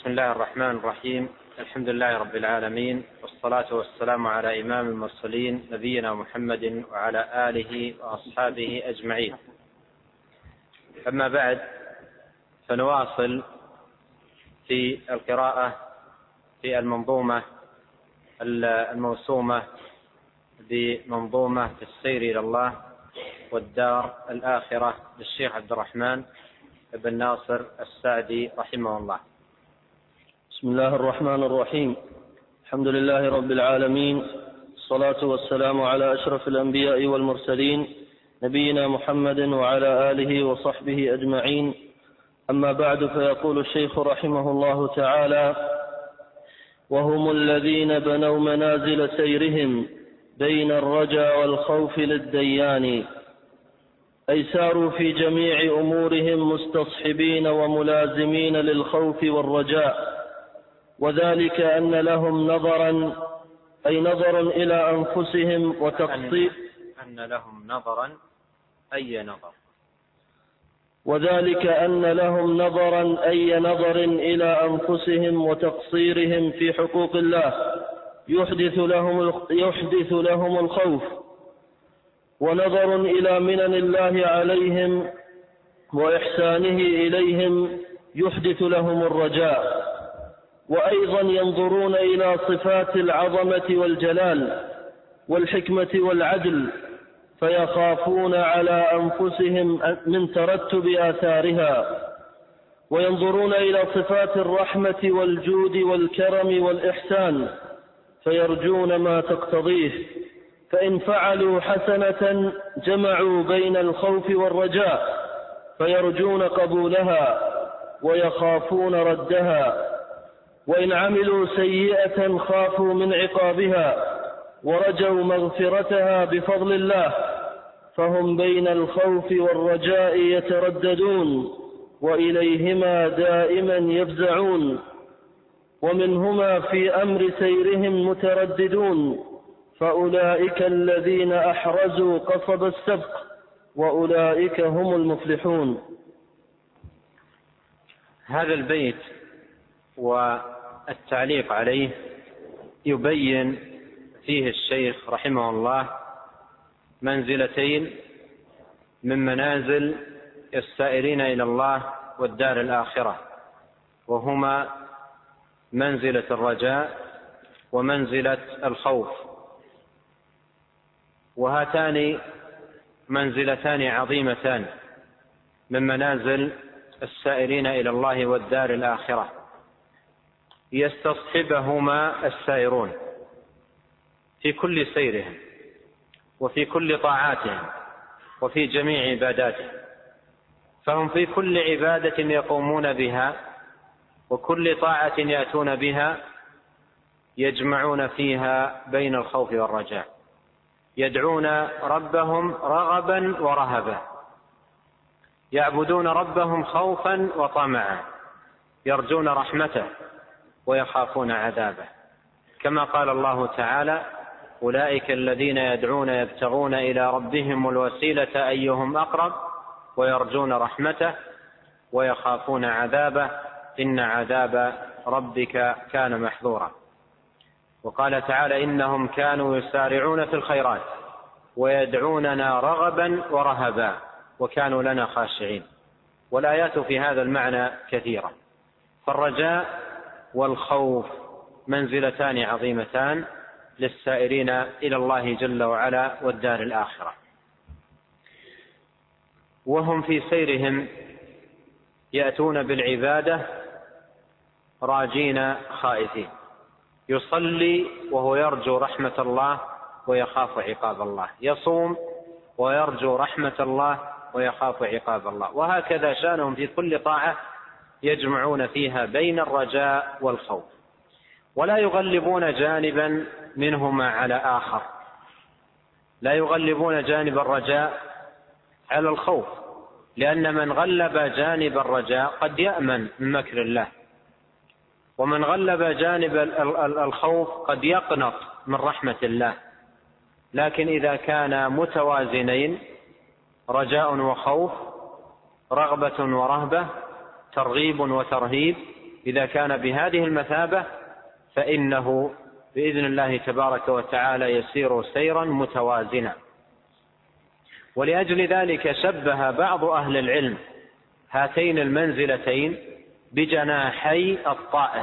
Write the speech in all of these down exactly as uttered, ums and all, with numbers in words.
الله الرحمن الرحيم. الحمد لله رب العالمين، والصلاة والسلام على إمام المرسلين نبينا محمد وعلى آله وأصحابه أجمعين. أما بعد، فنواصل في القراءة في المنظومة الموسومة بمنظومة السير إلى الله والدار الآخرة للشيخ عبد الرحمن بن ناصر السعدي رحمه الله. بسم الله الرحمن الرحيم. الحمد لله رب العالمين، الصلاة والسلام على أشرف الأنبياء والمرسلين نبينا محمد وعلى آله وصحبه أجمعين. أما بعد، فيقول الشيخ رحمه الله تعالى: وهم الذين بنوا منازل سيرهم بين الرجا والخوف للديان، أي ساروا في جميع أمورهم مستصحبين وملازمين للخوف والرجاء، وذلك أن لهم نظرا أي نظر إلى أنفسهم وتقصير أن لهم نظرا أي نظر وذلك أن لهم نظرا أي نظر إلى أنفسهم وتقصيرهم في حقوق الله يحدث لهم يحدث لهم الخوف، ونظر إلى منن الله عليهم وإحسانه إليهم يحدث لهم الرجاء، وأيضا ينظرون إلى صفات العظمة والجلال والحكمة والعدل فيخافون على أنفسهم من ترتب آثارها، وينظرون إلى صفات الرحمة والجود والكرم والإحسان فيرجون ما تقتضيه، فإن فعلوا حسنة جمعوا بين الخوف والرجاء فيرجون قبولها ويخافون ردها، وإن عملوا سيئة خافوا من عقابها ورجوا مغفرتها بفضل الله، فهم بين الخوف والرجاء يترددون وإليهما دائما يفزعون، ومنهما في أمر سيرهم مترددون، فأولئك الذين أحرزوا قصب السبق وأولئك هم المفلحون. هذا البيت والتعليق عليه يبين فيه الشيخ رحمه الله منزلتين من منازل السائرين إلى الله والدار الآخرة، وهما منزلة الرجاء ومنزلة الخوف، وهاتان منزلتان عظيمتان من منازل السائرين إلى الله والدار الآخرة، يستصحبهما السائرون في كل سيرهم وفي كل طاعاتهم وفي جميع عباداتهم، فهم في كل عبادة يقومون بها وكل طاعة يأتون بها يجمعون فيها بين الخوف والرجاء، يدعون ربهم رغبا ورهبا، يعبدون ربهم خوفا وطمعا، يرجون رحمته ويخافون عذابه، كما قال الله تعالى: أولئك الذين يدعون يبتغون إلى ربهم الوسيلة أيهم أقرب ويرجون رحمته ويخافون عذابه إن عذاب ربك كان محذورا. وقال تعالى: إنهم كانوا يسارعون في الخيرات ويدعوننا رغبا ورهبا وكانوا لنا خاشعين. والآيات في هذا المعنى كثيرة. فالرجاء والخوف منزلتان عظيمتان للسائرين إلى الله جل وعلا والدار الآخرة، وهم في سيرهم يأتون بالعبادة راجين خائفين، يصلي وهو يرجو رحمة الله ويخاف عقاب الله، يصوم ويرجو رحمة الله ويخاف عقاب الله، وهكذا شأنهم في كل طاعة يجمعون فيها بين الرجاء والخوف، ولا يغلبون جانبا منهما على آخر، لا يغلبون جانب الرجاء على الخوف، لأن من غلب جانب الرجاء قد يأمن من مكر الله، ومن غلب جانب الخوف قد يقنط من رحمة الله. لكن إذا كان متوازنين، رجاء وخوف، رغبة ورهبة، ترغيب وترهيب، إذا كان بهذه المثابة فإنه بإذن الله تبارك وتعالى يسير سيرا متوازنا. ولأجل ذلك شبه بعض أهل العلم هاتين المنزلتين بجناحي الطائر،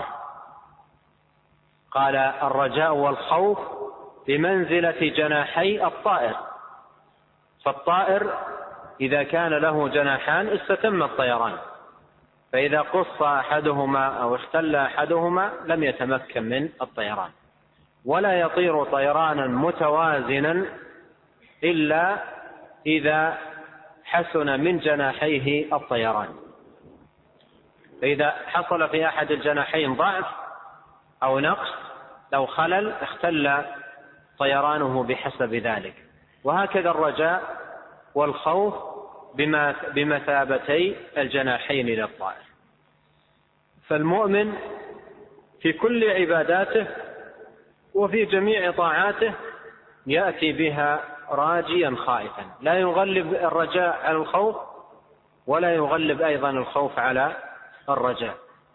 قال الرجاء والخوف بمنزلة جناحي الطائر. فالطائر إذا كان له جناحان استتم الطيران، فإذا قص أحدهما أو اختل أحدهما لم يتمكن من الطيران، ولا يطير طيرانا متوازنا إلا إذا حسن من جناحيه الطيران. فإذا حصل في أحد الجناحين ضعف أو نقص أو خلل اختل طيرانه بحسب ذلك. وهكذا الرجاء والخوف بمثابتي الجناحين للطائر. فالمؤمن في كل عباداته وفي جميع طاعاته يأتي بها راجيا خائفا، لا يغلب الرجاء على الخوف ولا يغلب أيضا الخوف على الرجاء.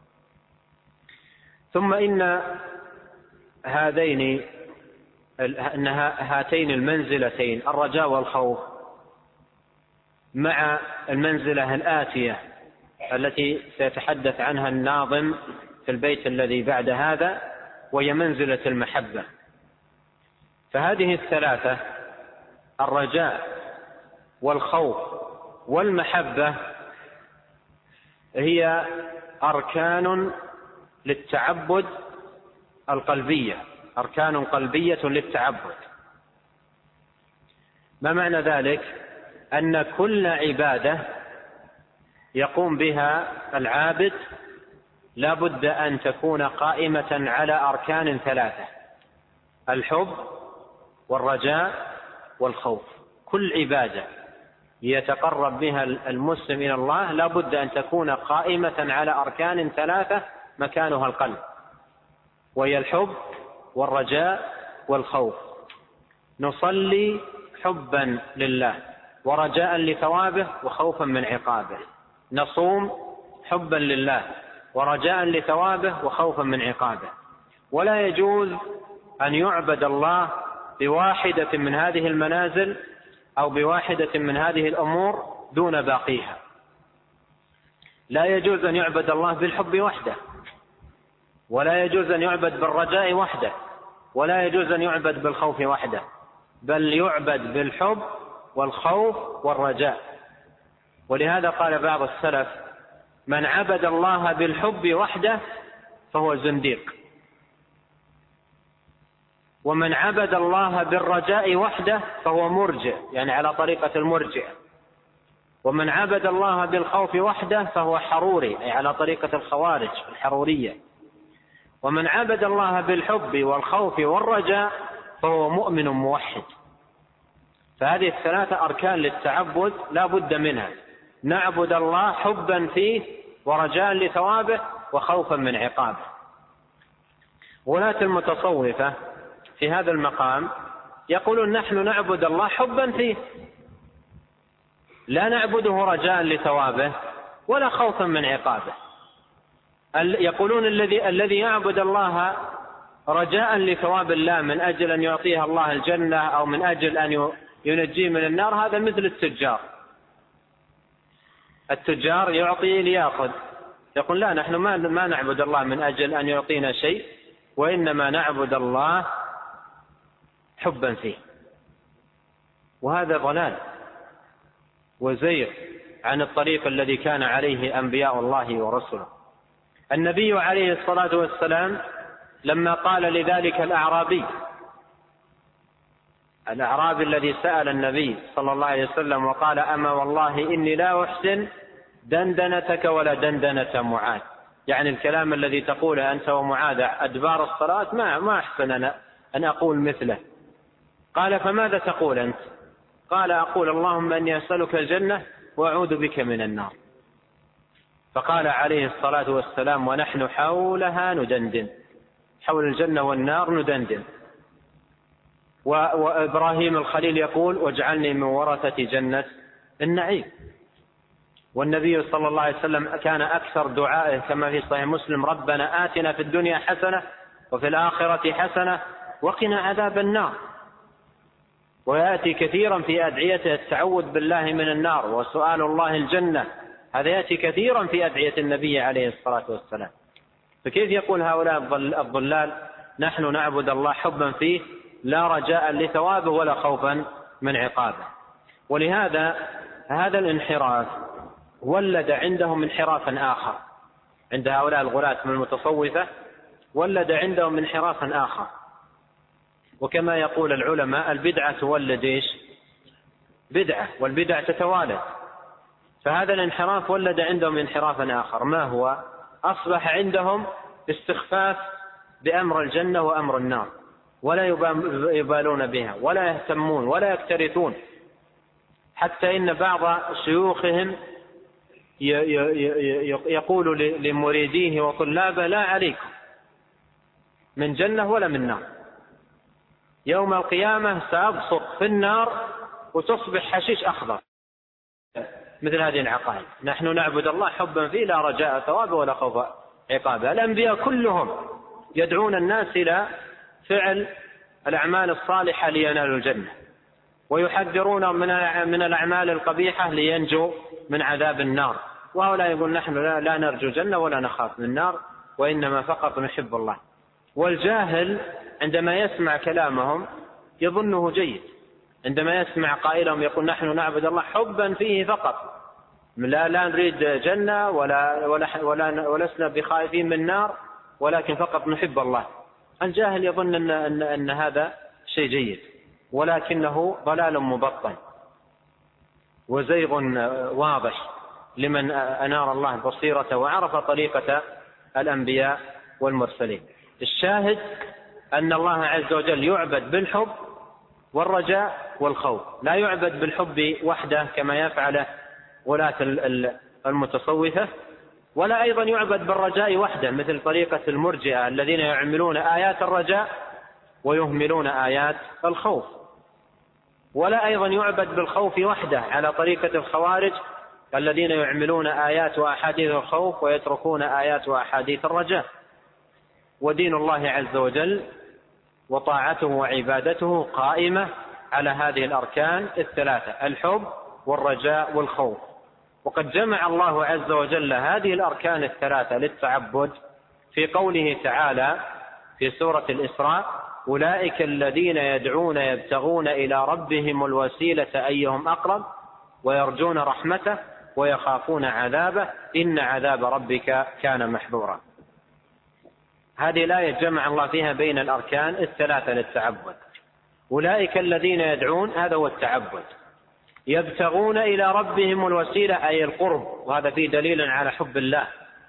ثم إن هذين أن هاتين المنزلتين الرجاء والخوف مع المنزلة الآتية التي سيتحدث عنها الناظم في البيت الذي بعد هذا، وهي منزلة المحبة. فهذه الثلاثة الرجاء والخوف والمحبة هي أركان للتعبد القلبية، أركان قلبية للتعبد. ما معنى ذلك؟ أن كل عبادة يقوم بها العابد لا بد أن تكون قائمة على أركان ثلاثة: الحب والرجاء والخوف. كل عبادة يتقرب بها المسلم إلى الله لا بد أن تكون قائمة على أركان ثلاثة مكانها القلب، وهي الحب والرجاء والخوف. نصلي حبا لله ورجاء لثوابه وخوفا من عقابه، نصوم حبا لله ورجاء لثوابه وخوفا من عقابه. ولا يجوز أن يعبد الله بواحدة من هذه المنازل أو بواحدة من هذه الأمور دون باقيها. لا يجوز أن يعبد الله بالحب وحده، ولا يجوز أن يعبد بالرجاء وحده، ولا يجوز أن يعبد بالخوف وحده، بل يعبد بالحب والخوف والرجاء. ولهذا قال بعض السلف: من عبد الله بالحب وحده فهو زنديق، ومن عبد الله بالرجاء وحده فهو مرجئ، يعني على طريقة المرجئة، ومن عبد الله بالخوف وحده فهو حروري، أي على طريقة الخوارج الحرورية، ومن عبد الله بالحب والخوف والرجاء فهو مؤمن موحد. فهذه الثلاثة أركان للتعبد لا بد منها، نعبد الله حبا فيه ورجاء لثوابه وخوفا من عقابه. ولاة المتصوفة في هذا المقام يقولون: نحن نعبد الله حبا فيه، لا نعبده رجاء لثوابه ولا خوفا من عقابه. يقولون الذي الذي يعبد الله رجاء لثواب الله من أجل أن يعطيه الله الجنة أو من أجل أن ينجيه من النار، هذا مثل التجار. التجار يعطي ليأخذ، يقول: لا، نحن ما ما نعبد الله من أجل أن يعطينا شيء، وإنما نعبد الله حبا فيه. وهذا ضلال وزيغ عن الطريق الذي كان عليه أنبياء الله ورسله. النبي عليه الصلاة والسلام لما قال لذلك الأعرابي الأعرابي الذي سأل النبي صلى الله عليه وسلم وقال: أما والله إني لا أحسن دندنتك ولا دندنة معاذ، يعني الكلام الذي تقوله أنت ومعاذ أدبار الصلاة ما ما أحسن أنا أن أقول مثله. قال: فماذا تقول أنت؟ قال: أقول اللهم أني أسألك الجنة وأعوذ بك من النار. فقال عليه الصلاة والسلام: ونحن حولها ندندن، حول الجنة والنار ندندن. وإبراهيم الخليل يقول: واجعلني من ورثة جنة النعيم. والنبي صلى الله عليه وسلم كان أكثر دعائه كما في صحيح مسلم: ربنا آتنا في الدنيا حسنة وفي الآخرة حسنة وقنا عذاب النار. ويأتي كثيرا في أدعيته التعوذ بالله من النار وسؤال الله الجنة، هذا يأتي كثيرا في أدعية النبي عليه الصلاة والسلام. فكيف يقول هؤلاء الضلال نحن نعبد الله حبا فيه لا رجاء لثوابه ولا خوفا من عقابه؟ ولهذا هذا الانحراف ولد عندهم انحرافا آخر، عند هؤلاء الغلاة من المتصوفة ولد عندهم انحرافا آخر. وكما يقول العلماء: البدعة تولد إيش؟ بدعة، والبدع تتوالد. فهذا الانحراف ولد عندهم انحرافا آخر، ما هو؟ أصبح عندهم استخفاف بأمر الجنة وأمر النار، ولا يبالون بها ولا يهتمون ولا يكترثون، حتى إن بعض شيوخهم يقول لمريديه وطلابه: لا عليكم من جنة ولا من نار، يوم القيامة سأبصق في النار وتصبح حشيش أخضر. مثل هذه العقائد. نحن نعبد الله حبا فيه لا رجاء ثوابه ولا خوف عقابه. الأنبياء كلهم يدعون الناس إلى فعل الأعمال الصالحة لينالوا الجنة، ويحذرون من الأعمال القبيحة لينجوا من عذاب النار. وهؤلاء يقول: نحن لا نرجو جنة ولا نخاف من النار، وإنما فقط نحب الله. والجاهل عندما يسمع كلامهم يظنه جيد، عندما يسمع قائلهم يقول: نحن نعبد الله حبا فيه فقط، لا لا نريد جنة ولا ولا ولا ولسنا بخائفين من النار، ولكن فقط نحب الله. الجاهل يظن أن, أن, أن هذا شيء جيد، ولكنه ضلال مبطن وزيغ واضح لمن أنار الله بصيرته وعرف طريقة الأنبياء والمرسلين. الشاهد أن الله عز وجل يعبد بالحب والرجاء والخوف، لا يعبد بالحب وحده كما يفعل غلاة المتصوفة، ولا أيضا يعبد بالرجاء وحده مثل طريقة المرجئة الذين يعملون آيات الرجاء ويهملون آيات الخوف، ولا أيضا يعبد بالخوف وحده على طريقة الخوارج الذين يعملون آيات وأحاديث الخوف ويتركون آيات وأحاديث الرجاء. ودين الله عز وجل وطاعته وعبادته قائمة على هذه الأركان الثلاثة: الحب والرجاء والخوف. وقد جمع الله عز وجل هذه الأركان الثلاثة للتعبد في قوله تعالى في سورة الإسراء: أولئك الذين يدعون يبتغون إلى ربهم الوسيلة أيهم أقرب ويرجون رحمته ويخافون عذابه إن عذاب ربك كان محذورا. هذه الآية جمع الله فيها بين الأركان الثلاثة للتعبد. أولئك الذين يدعون، هذا هو التعبد، يبتغون إلى ربهم الوسيلة أي القرب، وهذا فيه دليل على حب الله،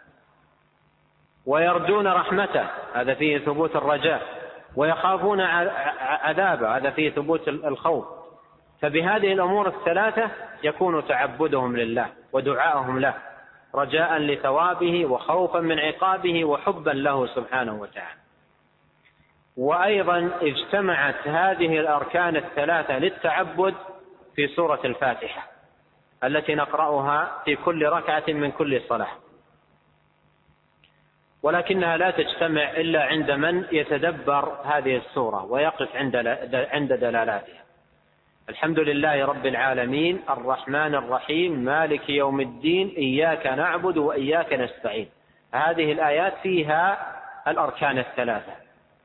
ويرجون رحمته، هذا فيه ثبوت الرجاء، ويخافون عذابه، هذا فيه ثبوت الخوف. فبهذه الأمور الثلاثة يكون تعبدهم لله ودعاءهم له رجاء لثوابه وخوفا من عقابه وحبا له سبحانه وتعالى. وأيضا اجتمعت هذه الأركان الثلاثة للتعبد في سورة الفاتحة التي نقرأها في كل ركعة من كل صلاة، ولكنها لا تجتمع إلا عند من يتدبر هذه السورة ويقف عند دلالاتها. الحمد لله رب العالمين الرحمن الرحيم مالك يوم الدين إياك نعبد وإياك نستعين. هذه الآيات فيها الأركان الثلاثة.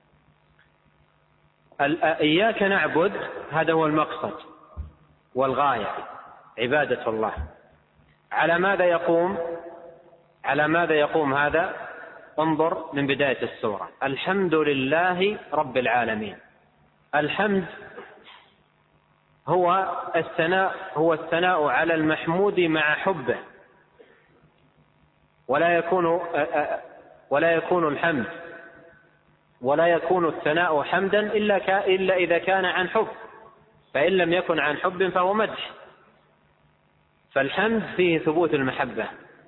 إياك نعبد هذا هو المقصد والغاية، عبادة الله. على ماذا يقوم على ماذا يقوم هذا؟ انظر من بداية السورة: الحمد لله رب العالمين. الحمد هو الثناء هو الثناء على المحمود مع حبه، ولا يكون ولا يكون الحمد ولا يكون الثناء حمدا إلا إلا إذا كان عن حب، فإن لم يكن عن حب فهو مدح. فالحمد فيه ثبوت المحبة،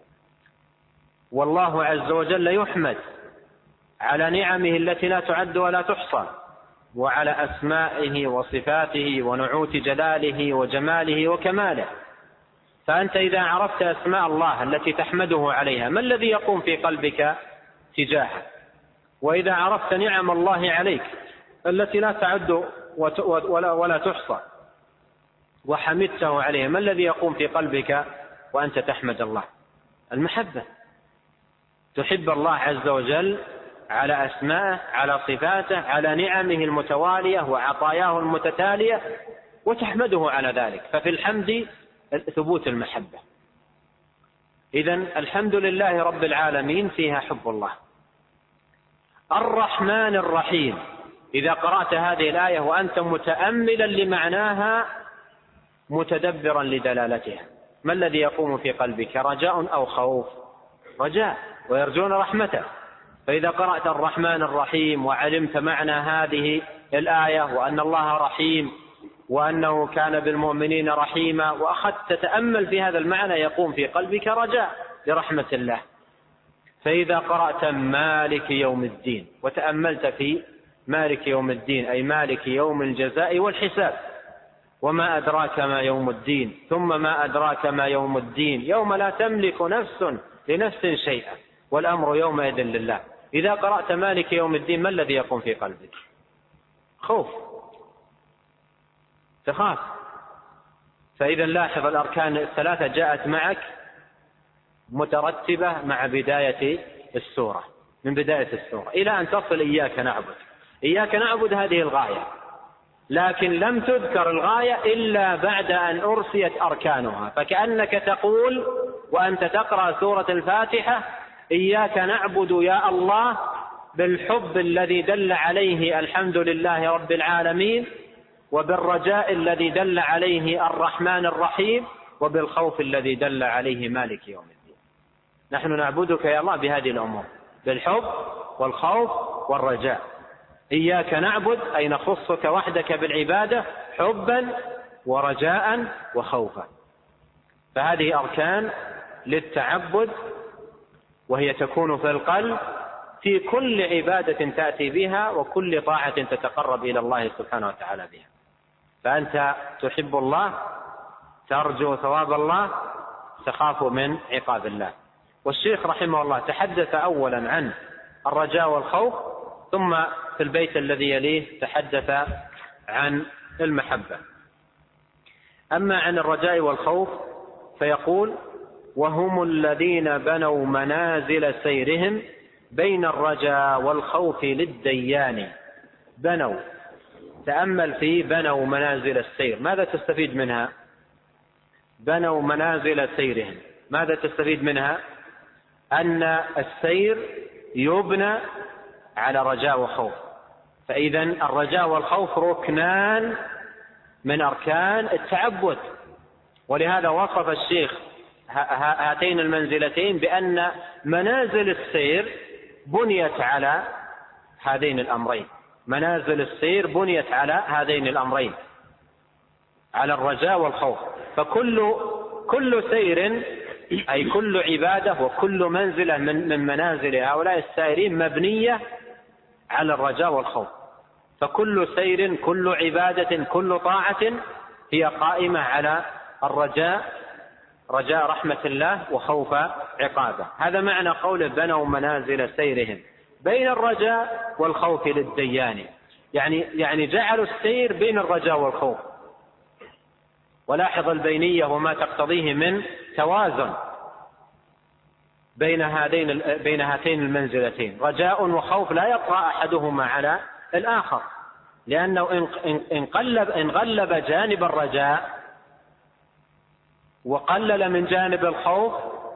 والله عز وجل يحمد على نعمه التي لا تعد ولا تحصى، وعلى أسمائه وصفاته ونعوت جلاله وجماله وكماله. فأنت إذا عرفت أسماء الله التي تحمده عليها ما الذي يقوم في قلبك تجاهه؟ وإذا عرفت نعم الله عليك التي لا تعد ولا, ولا تحصى وحمدته عليها ما الذي يقوم في قلبك وأنت تحمد الله؟ المحبة. تحب الله عز وجل على أسمائه، على صفاته، على نعمه المتوالية وعطاياه المتتالية، وتحمده على ذلك. ففي الحمد ثبوت المحبة. إذن الحمد لله رب العالمين فيها حب الله. الرحمن الرحيم، إذا قرأت هذه الآية وأنت متأملا لمعناها متدبرا لدلالتها ما الذي يقوم في قلبك؟ رجاء أو خوف؟ رجاء، ويرجون رحمته. فإذا قرأت الرحمن الرحيم وعلمت معنى هذه الآية وأن الله رحيم وأنه كان بالمؤمنين رحيما وأخذت تتأمل في هذا المعنى يقوم في قلبك رجاء لرحمة الله. فإذا قرأت مالك يوم الدين وتأملت في مالك يوم الدين أي مالك يوم الجزاء والحساب، وما أدراك ما يوم الدين، ثم ما أدراك ما يوم الدين، يوم لا تملك نفس لنفس شيئا والأمر يومئذ لله. إذا قرأت مالك يوم الدين ما الذي يقوم في قلبك؟ خوف، تخاف. فإذا لاحظ الأركان الثلاثة جاءت معك مترتبة مع بداية السورة، من بداية السورة إلى أن تصل إياك نعبد. إياك نعبد هذه الغاية، لكن لم تذكر الغاية إلا بعد أن أرسيت أركانها. فكأنك تقول وأنت تقرأ سورة الفاتحة إياك نعبد يا الله بالحب الذي دل عليه الحمد لله رب العالمين، وبالرجاء الذي دل عليه الرحمن الرحيم، وبالخوف الذي دل عليه مالك يوم الدين. نحن نعبدك يا الله بهذه الأمور، بالحب والخوف والرجاء. إياك نعبد أي نخصك وحدك بالعبادة حبا ورجاء وخوفا. فهذه أركان للتعبد، وهي تكون في القلب في كل عبادة تأتي بها وكل طاعة تتقرب إلى الله سبحانه وتعالى بها. فأنت تحب الله، ترجو ثواب الله، تخاف من عقاب الله. والشيخ رحمه الله تحدث أولا عن الرجاء والخوف، ثم في البيت الذي يليه تحدث عن المحبة. أما عن الرجاء والخوف فيقول: وهم الذين بنوا منازل سيرهم بين الرجاء والخوف للديان. بنوا، تأمل في بنوا منازل السير، ماذا تستفيد منها؟ بنوا منازل سيرهم، ماذا تستفيد منها؟ أن السير يبنى على رجاء وخوف. فإذا الرجاء والخوف ركنان من أركان التعبد. ولهذا وصف الشيخ هاتين المنزلتين بأن منازل السير بنيت على هذين الأمرين. منازل السير بنيت على هذين الأمرين، على الرجاء والخوف. فكل كل سير أي كل عبادة وكل منزلة من من منازل هؤلاء السائرين مبنية على الرجاء والخوف. فكل سير، كل عبادة، كل طاعة هي قائمة على الرجاء، رجاء رحمة الله وخوف عقابه. هذا معنى قوله بنوا منازل سيرهم بين الرجاء والخوف للديان، يعني يعني جعلوا السير بين الرجاء والخوف. ولاحظ البينية وما تقتضيه من توازن بين هذين بين هاتين المنزلتين. رجاء وخوف لا يطغى أحدهما على الآخر، لأنه إن قلب إن غلب جانب الرجاء وقلل من جانب الخوف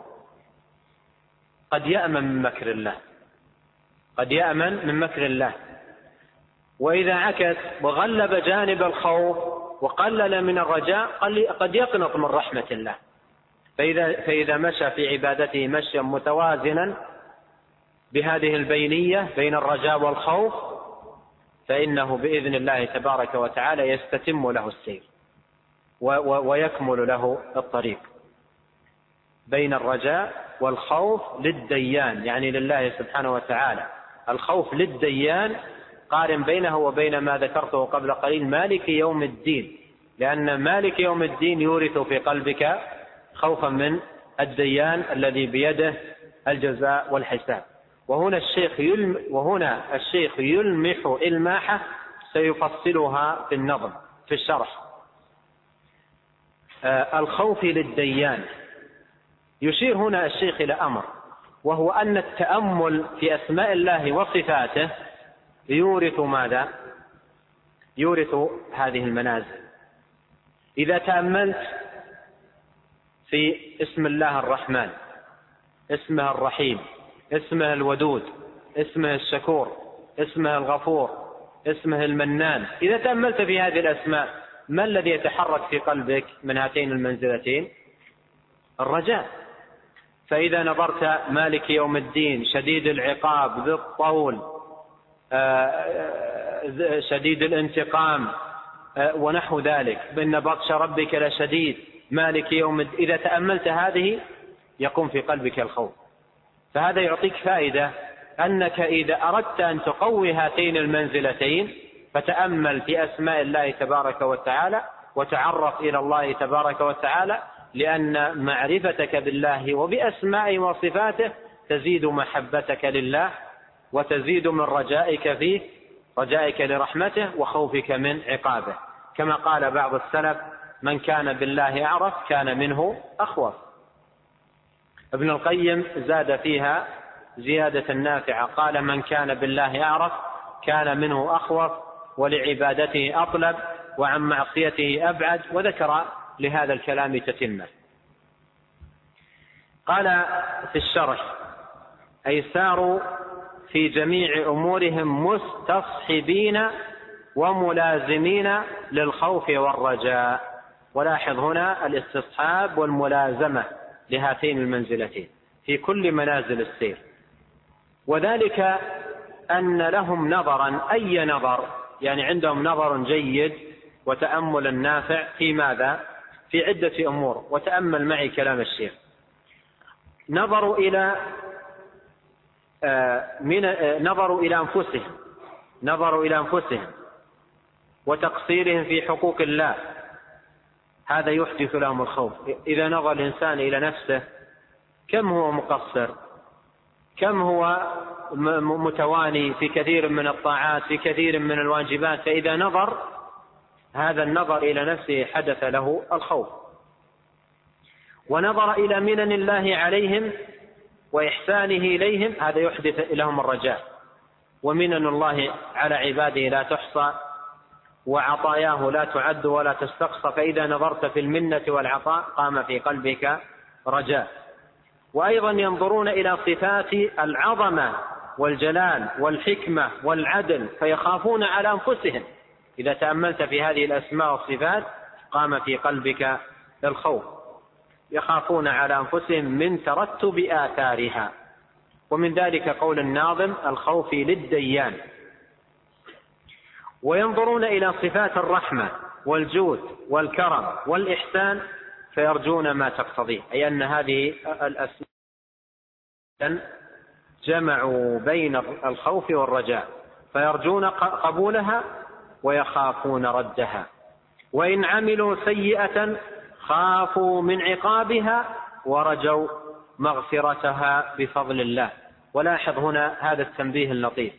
قد يأمن من مكر الله، قد يأمن من مكر الله. وإذا عكس وغلب جانب الخوف وقلل من الرجاء قد يقنط من رحمة الله. فإذا, فإذا مشى في عبادته مشيا متوازنا بهذه البينية بين الرجاء والخوف فإنه بإذن الله تبارك وتعالى يستتم له السير ويكمل له الطريق. بين الرجاء والخوف للديان، يعني لله سبحانه وتعالى. الخوف للديان قارن بينه وبين ما ذكرته قبل قليل مالك يوم الدين، لأن مالك يوم الدين يورث في قلبك خوفا من الديان الذي بيده الجزاء والحساب. وهنا الشيخ يلم وهنا الشيخ يلمح إلماحة سيفصلها في النظم في الشرح. آه الخوف للديان، يشير هنا الشيخ إلى أمر، وهو أن التأمل في أسماء الله وصفاته يورث ماذا؟ يورث هذه المنازل. إذا تأملت في اسم الله الرحمن، اسمه الرحيم، اسمه الودود، اسمه الشكور، اسمه الغفور، اسمه المنان، إذا تأملت في هذه الأسماء ما الذي يتحرك في قلبك من هاتين المنزلتين؟ الرجاء. فإذا نظرت مالك يوم الدين، شديد العقاب، ذي الطول، شديد الانتقام ونحو ذلك، بأن بطش ربك لشديد، مالك يوم الدين، إذا تأملت هذه يقوم في قلبك الخوف. فهذا يعطيك فائدة أنك إذا أردت أن تقوي هاتين المنزلتين فتأمل في أسماء الله تبارك وتعالى وتعرف إلى الله تبارك وتعالى، لأن معرفتك بالله وبأسمائه وصفاته تزيد محبتك لله وتزيد من رجائك فيه، رجائك لرحمته وخوفك من عقابه، كما قال بعض السلف: من كان بالله أعرف كان منه أخوف. ابن القيم زاد فيها زيادة نافعة، قال: من كان بالله أعرف كان منه أخوف، ولعبادته أطلب، وعن معصيته أبعد، وذكر لهذا الكلام تتمة. قال في الشرح: أي ساروا في جميع أمورهم مستصحبين وملازمين للخوف والرجاء. ولاحظ هنا الاستصحاب والملازمة لهاتين المنزلتين في كل منازل السير، وذلك أن لهم نظرا، أي نظر، يعني عندهم نظر جيد وتأمل نافع في ماذا؟ في عدة أمور. وتأمل معي كلام الشيخ: نظروا إلى من نظروا إلى أنفسهم نظروا إلى أنفسهم وتقصيرهم في حقوق الله، هذا يحدث لهم الخوف. إذا نظر الإنسان إلى نفسه كم هو مقصر، كم هو متواني في كثير من الطاعات، في كثير من الواجبات، فإذا نظر هذا النظر إلى نفسه حدث له الخوف. ونظر إلى منن الله عليهم وإحسانه إليهم، هذا يحدث لهم الرجاء. ومنن الله على عباده لا تحصى، وعطاياه لا تعد ولا تستقصى، فإذا نظرت في المنة والعطاء قام في قلبك رجاء. وأيضا ينظرون إلى صفات العظمة والجلال والحكمة والعدل فيخافون على أنفسهم. إذا تأملت في هذه الأسماء والصفات قام في قلبك الخوف، يخافون على أنفسهم من ترتب آثارها. ومن ذلك قول الناظم: الخوف للديان. وينظرون إلى صفات الرحمة والجود والكرم والإحسان فيرجون ما تقتضيه، أي أن هذه الأسماء جمعوا بين الخوف والرجاء، فيرجون قبولها ويخافون ردها. وإن عملوا سيئة خافوا من عقابها ورجوا مغفرتها بفضل الله. ولاحظ هنا هذا التنبيه اللطيف: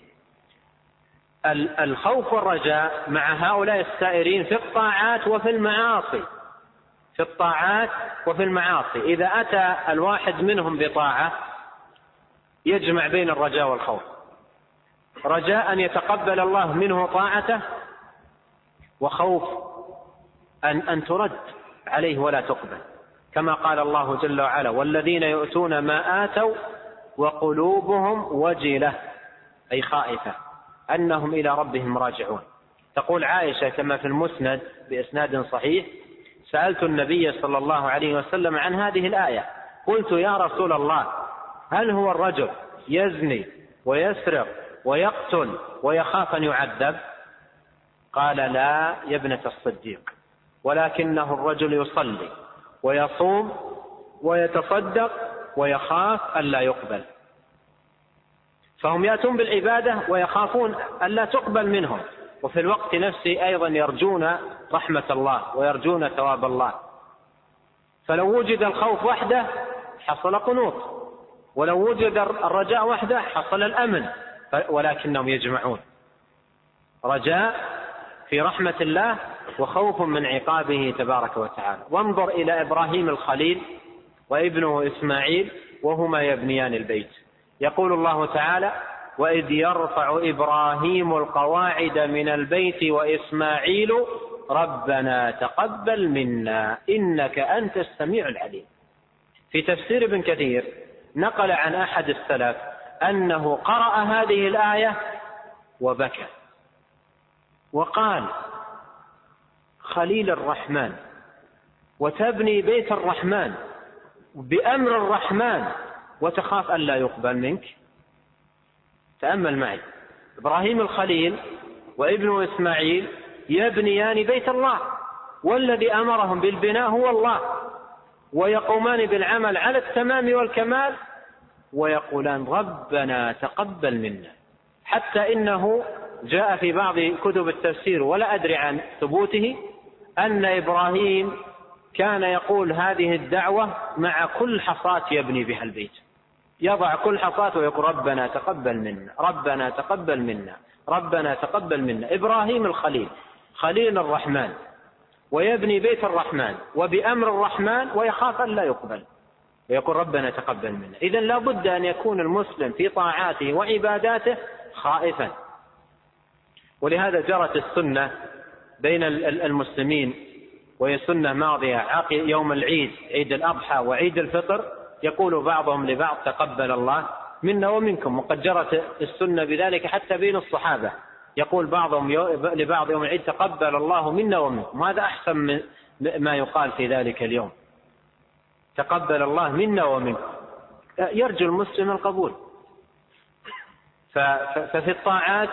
الخوف والرجاء مع هؤلاء السائرين في الطاعات وفي المعاصي، في الطاعات وفي المعاصي. إذا أتى الواحد منهم بطاعة يجمع بين الرجاء والخوف، رجاء أن يتقبل الله منه طاعته، وخوف أن, أن ترد عليه ولا تقبل، كما قال الله جل وعلا: والذين يؤتون ما آتوا وقلوبهم وجلة، أي خائفة أنهم إلى ربهم راجعون. تقول عائشة كما في المسند بإسناد صحيح: سألت النبي صلى الله عليه وسلم عن هذه الآية، قلت: يا رسول الله، هل هو الرجل يزني ويسرق ويقتل ويخاف أن يعذب؟ قال: لا يا ابنة الصديق، ولكنه الرجل يصلي ويصوم ويتصدق ويخاف ألا يقبل. فهم يأتون بالعبادة ويخافون ألا تقبل منهم، وفي الوقت نفسه أيضا يرجون رحمة الله ويرجون ثواب الله. فلو وجد الخوف وحده حصل قنوط، ولو وجد الرجاء وحده حصل الأمن، ولكنهم يجمعون رجاء في رحمة الله وخوف من عقابه تبارك وتعالى. وانظر إلى إبراهيم الخليل وابنه إسماعيل وهما يبنيان البيت، يقول الله تعالى: وإذ يرفع إبراهيم القواعد من البيت وإسماعيل ربنا تقبل منا إنك أنت السميع العليم. في تفسير ابن كثير نقل عن أحد السلف أنه قرأ هذه الآية وبكى وقال: خليل الرحمن وتبني بيت الرحمن بأمر الرحمن وتخاف أن لا يقبل منك. تأمل معي، إبراهيم الخليل وابنه إسماعيل يبنيان بيت الله، والذي أمرهم بالبناء هو الله، ويقومان بالعمل على التمام والكمال، ويقولان ربنا تقبل منا. حتى إنه جاء في بعض كتب التفسير ولا أدري عن ثبوته أن إبراهيم كان يقول هذه الدعوة مع كل حصاة يبني بها البيت، يضع كل حصاة ويقول ربنا تقبل منا ربنا تقبل منا ربنا تقبل منا. إبراهيم الخليل خليل الرحمن ويبني بيت الرحمن وبأمر الرحمن ويخاف أن لا يقبل، ويقول ربنا تقبل منا. إذن لا بد أن يكون المسلم في طاعاته وعباداته خائفا. ولهذا جرت السنة بين المسلمين، وهي سنة ماضية، يوم العيد عيد الأضحى وعيد الفطر، يقول بعضهم لبعض تقبل الله منا ومنكم. وقد جرت السنة بذلك حتى بين الصحابة، يقول بعضهم لبعض يوم العيد تقبل الله منا ومنكم. هذا أحسن من ما يقال في ذلك اليوم، تقبل الله منا ومنكم. يرجو المسلم القبول. ففي الطاعات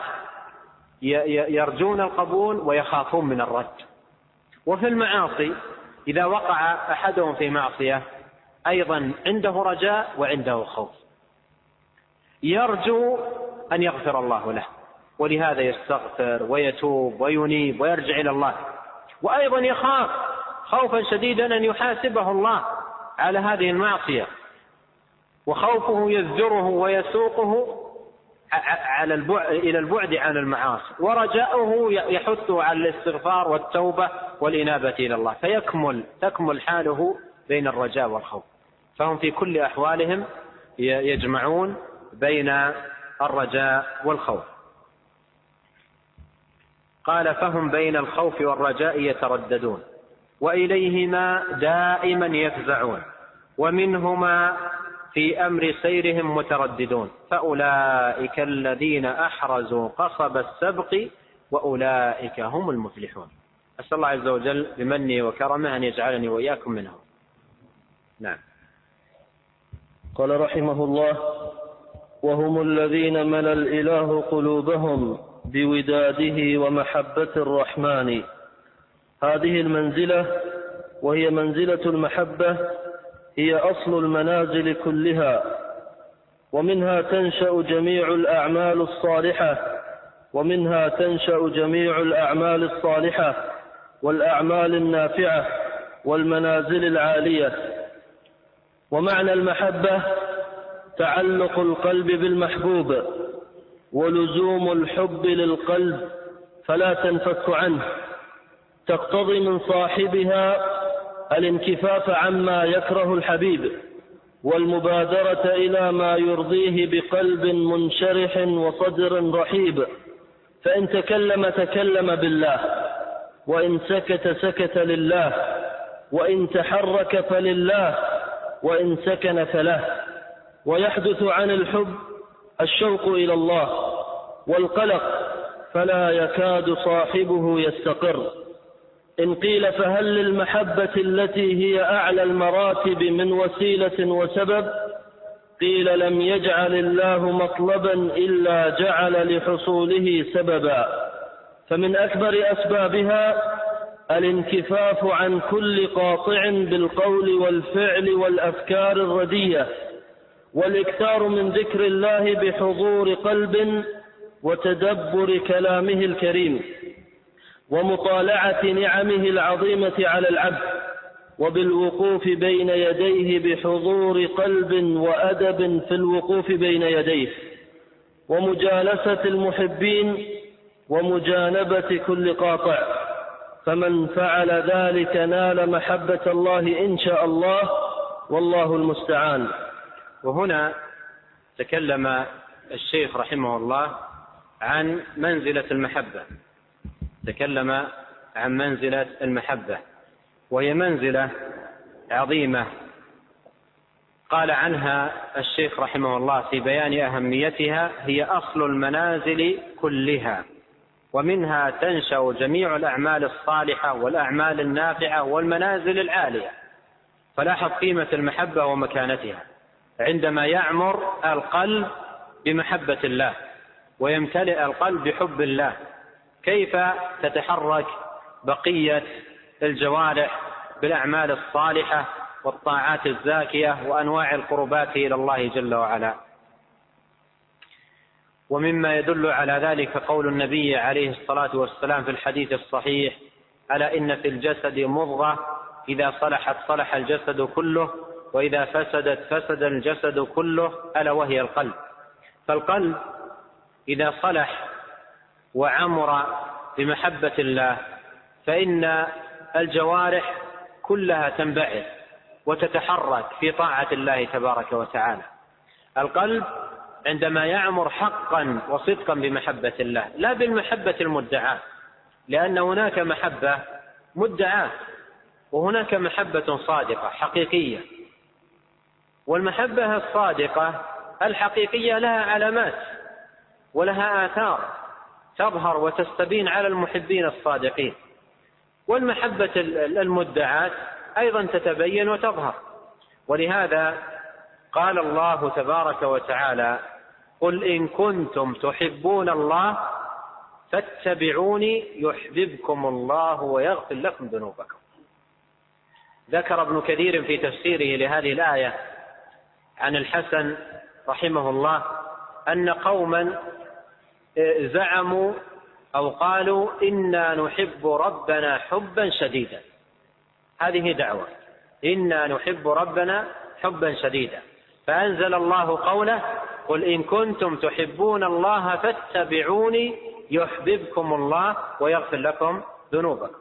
يرجون القبول ويخافون من الرد. وفي المعاصي إذا وقع أحدهم في معصية أيضا عنده رجاء وعنده خوف، يرجو أن يغفر الله له، ولهذا يستغفر ويتوب وينيب ويرجع إلى الله، وأيضا يخاف خوفا شديدا أن يحاسبه الله على هذه المعصية، وخوفه يزجره ويسوقه على البعد إلى البعد عن المعاصي، ورجاؤه يحثه على الاستغفار والتوبة والإنابة إلى الله، فيكمل تكمل حاله بين الرجاء والخوف. فهم في كل أحوالهم يجمعون بين الرجاء والخوف. قال: فهم بين الخوف والرجاء يترددون، وإليهما دائما يفزعون، ومنهما في أمر سيرهم مترددون، فأولئك الذين أحرزوا قصب السبق وأولئك هم المفلحون. أسأل الله عز وجل بمنه وكرمه أن يجعلني وإياكم منهم. نعم. قال رحمه الله: وهم الذين ملأ الإله قلوبهم بوداده ومحبة الرحمن. هذه المنزلة وهي منزلة المحبة هي أصل المنازل كلها، ومنها تنشأ جميع الأعمال الصالحة ومنها تنشأ جميع الأعمال الصالحة والأعمال النافعة والمنازل العالية. ومعنى المحبة تعلق القلب بالمحبوب، ولزوم الحب للقلب فلا تنفك عنه، تقتضي من صاحبها الانكفاف عما يكره الحبيب، والمبادرة إلى ما يرضيه بقلب منشرح وصدر رحيب. فإن تكلم تكلم بالله، وإن سكت سكت لله، وإن تحرك فلله، وإن سكن فله. ويحدث عن الحب الشوق إلى الله والقلق، فلا يكاد صاحبه يستقر. إن قيل فهل للمحبة التي هي أعلى المراتب من وسيلة وسبب؟ قيل لم يجعل الله مطلبا إلا جعل لحصوله سببا. فمن أكبر أسبابها الانكفاف عن كل قاطع بالقول والفعل والأفكار الردية، والإكثار من ذكر الله بحضور قلب وتدبر كلامه الكريم، ومطالعة نعمه العظيمة على العبد، وبالوقوف بين يديه بحضور قلب وأدب في الوقوف بين يديه، ومجالسة المحبين، ومجانبة كل قاطع. فمن فعل ذلك نال محبة الله إن شاء الله، والله المستعان. وهنا تكلم الشيخ رحمه الله عن منزلة المحبة، تكلم عن منزلة المحبة، وهي منزلة عظيمة قال عنها الشيخ رحمه الله في بيان أهميتها: هي أصل المنازل كلها، ومنها تنشأ جميع الأعمال الصالحة والأعمال النافعة والمنازل العالية. فلاحظ قيمة المحبة ومكانتها عندما يعمر القلب بمحبة الله ويمتلئ القلب بحب الله، كيف تتحرك بقية الجوارح بالأعمال الصالحة والطاعات الزاكية وأنواع القربات إلى الله جل وعلا. ومما يدل على ذلك قول النبي عليه الصلاة والسلام في الحديث الصحيح: ألا إن في الجسد مضغة إذا صلحت صلح الجسد كله، وإذا فسدت فسد الجسد كله، ألا وهي القلب. فالقلب إذا صلح وعمر بمحبة الله فإن الجوارح كلها تنبعث وتتحرك في طاعة الله تبارك وتعالى. القلب عندما يعمر حقا وصدقا بمحبة الله، لا بالمحبة المدعاة، لأن هناك محبة مدعاة وهناك محبة صادقة حقيقية. والمحبة الصادقة الحقيقية لها علامات ولها آثار تظهر وتستبين على المحبين الصادقين، والمحبة المدعاة أيضا تتبين وتظهر. ولهذا قال الله تبارك وتعالى: قل إن كنتم تحبون الله فاتبعوني يحببكم الله ويغفر لكم ذنوبكم. ذكر ابن كثير في تفسيره لهذه الآية عن الحسن رحمه الله أن قوما زعموا أو قالوا: إنا نحب ربنا حبا شديدا. هذه دعوة: إنا نحب ربنا حبا شديدا. فأنزل الله قوله: قل إن كنتم تحبون الله فاتبعوني يحببكم الله ويغفر لكم ذنوبكم.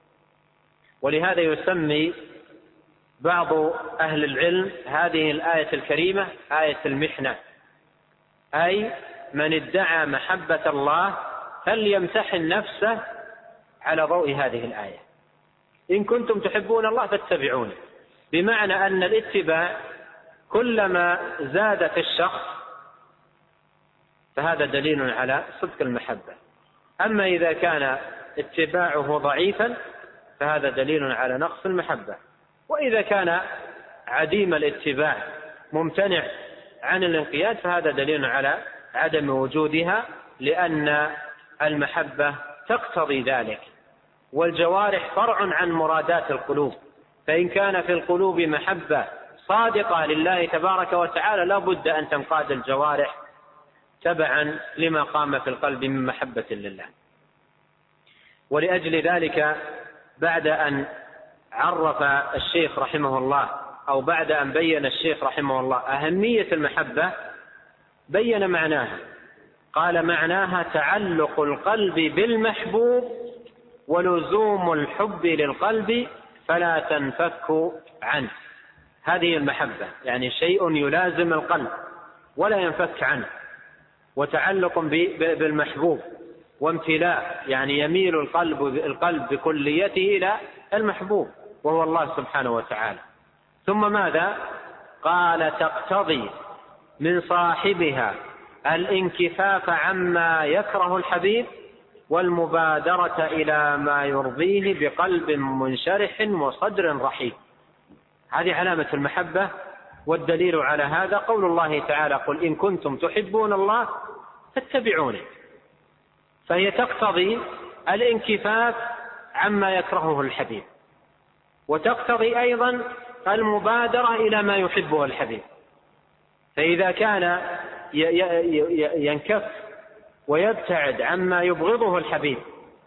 ولهذا يسمي بعض أهل العلم هذه الآية الكريمة آية المحنة، أي من ادعى محبة الله فليمتحن نفسه على ضوء هذه الآية. إن كنتم تحبون الله فاتبعوني، بمعنى أن الاتباع كلما زاد في الشخص فهذا دليل على صدق المحبة. أما إذا كان اتباعه ضعيفا فهذا دليل على نقص المحبة. وإذا كان عديم الاتباع ممتنع عن الانقياد فهذا دليل على عدم وجودها، لأن المحبة تقتضي ذلك. والجوارح فرع عن مرادات القلوب، فإن كان في القلوب محبة صادقة لله تبارك وتعالى لا بد أن تنقاد الجوارح تبعا لما قام في القلب من محبة لله. ولأجل ذلك بعد أن عرف الشيخ رحمه الله أو بعد أن بين الشيخ رحمه الله أهمية المحبة بين معناها. قال: معناها تعلق القلب بالمحبوب ولزوم الحب للقلب فلا تنفك عنه. هذه المحبة، يعني شيء يلازم القلب ولا ينفك عنه، وتعلق بالمحبوب، وامتلاء يعني يميل القلب القلب بكليته إلى المحبوب وهو الله سبحانه وتعالى. ثم ماذا؟ قال: تقتضي من صاحبها الانكفاف عما يكره الحبيب والمبادرة إلى ما يرضيه بقلب منشرح وصدر رحيب. هذه علامة المحبة، والدليل على هذا قول الله تعالى: قل إن كنتم تحبون الله فاتبعوني. فهي تقتضي الانكفاف عما يكرهه الحبيب، وتقتضي أيضا المبادرة إلى ما يحبه الحبيب. فإذا كان ينكف ويبتعد عما يبغضه الحبيب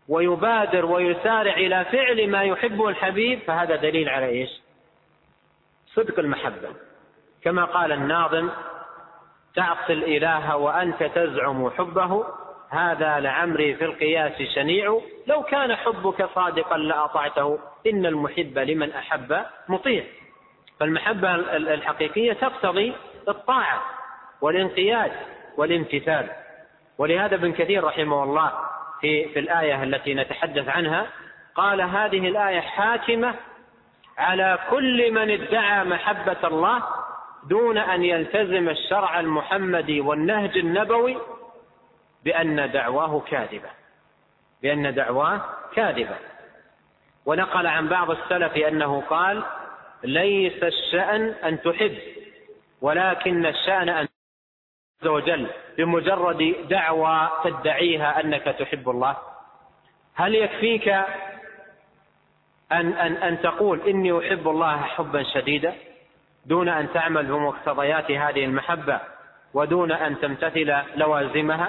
ويبادر ويسارع إلى فعل ما يحبه الحبيب، فهذا دليل على إيش؟ صدق المحبة. كما قال الناظم: تعصي الإله وأنت تزعم حبه، هذا لعمري في القياس شنيع، لو كان حبك صادقا لأطعته، إن المحب لمن أحب مطيع. فالمحبة الحقيقية تقتضي الطاعة والانقياد والامتثال. ولهذا ابن كثير رحمه الله في, في الآية التي نتحدث عنها قال: هذه الآية حاكمة على كل من ادعى محبة الله دون أن يلتزم الشرع المحمدي والنهج النبوي بأن دعواه كاذبة بأن دعواه كاذبة. ونقل عن بعض السلف أنه قال: ليس الشأن أن تحب، ولكن الشأن أن عز وجل بمجرد دعوى تدعيها أنك تحب الله. هل يكفيك أن, أن, أن تقول إني أحب الله حبا شديدا دون أن تعمل بمقتضيات هذه المحبة ودون أن تمتثل لوازمها؟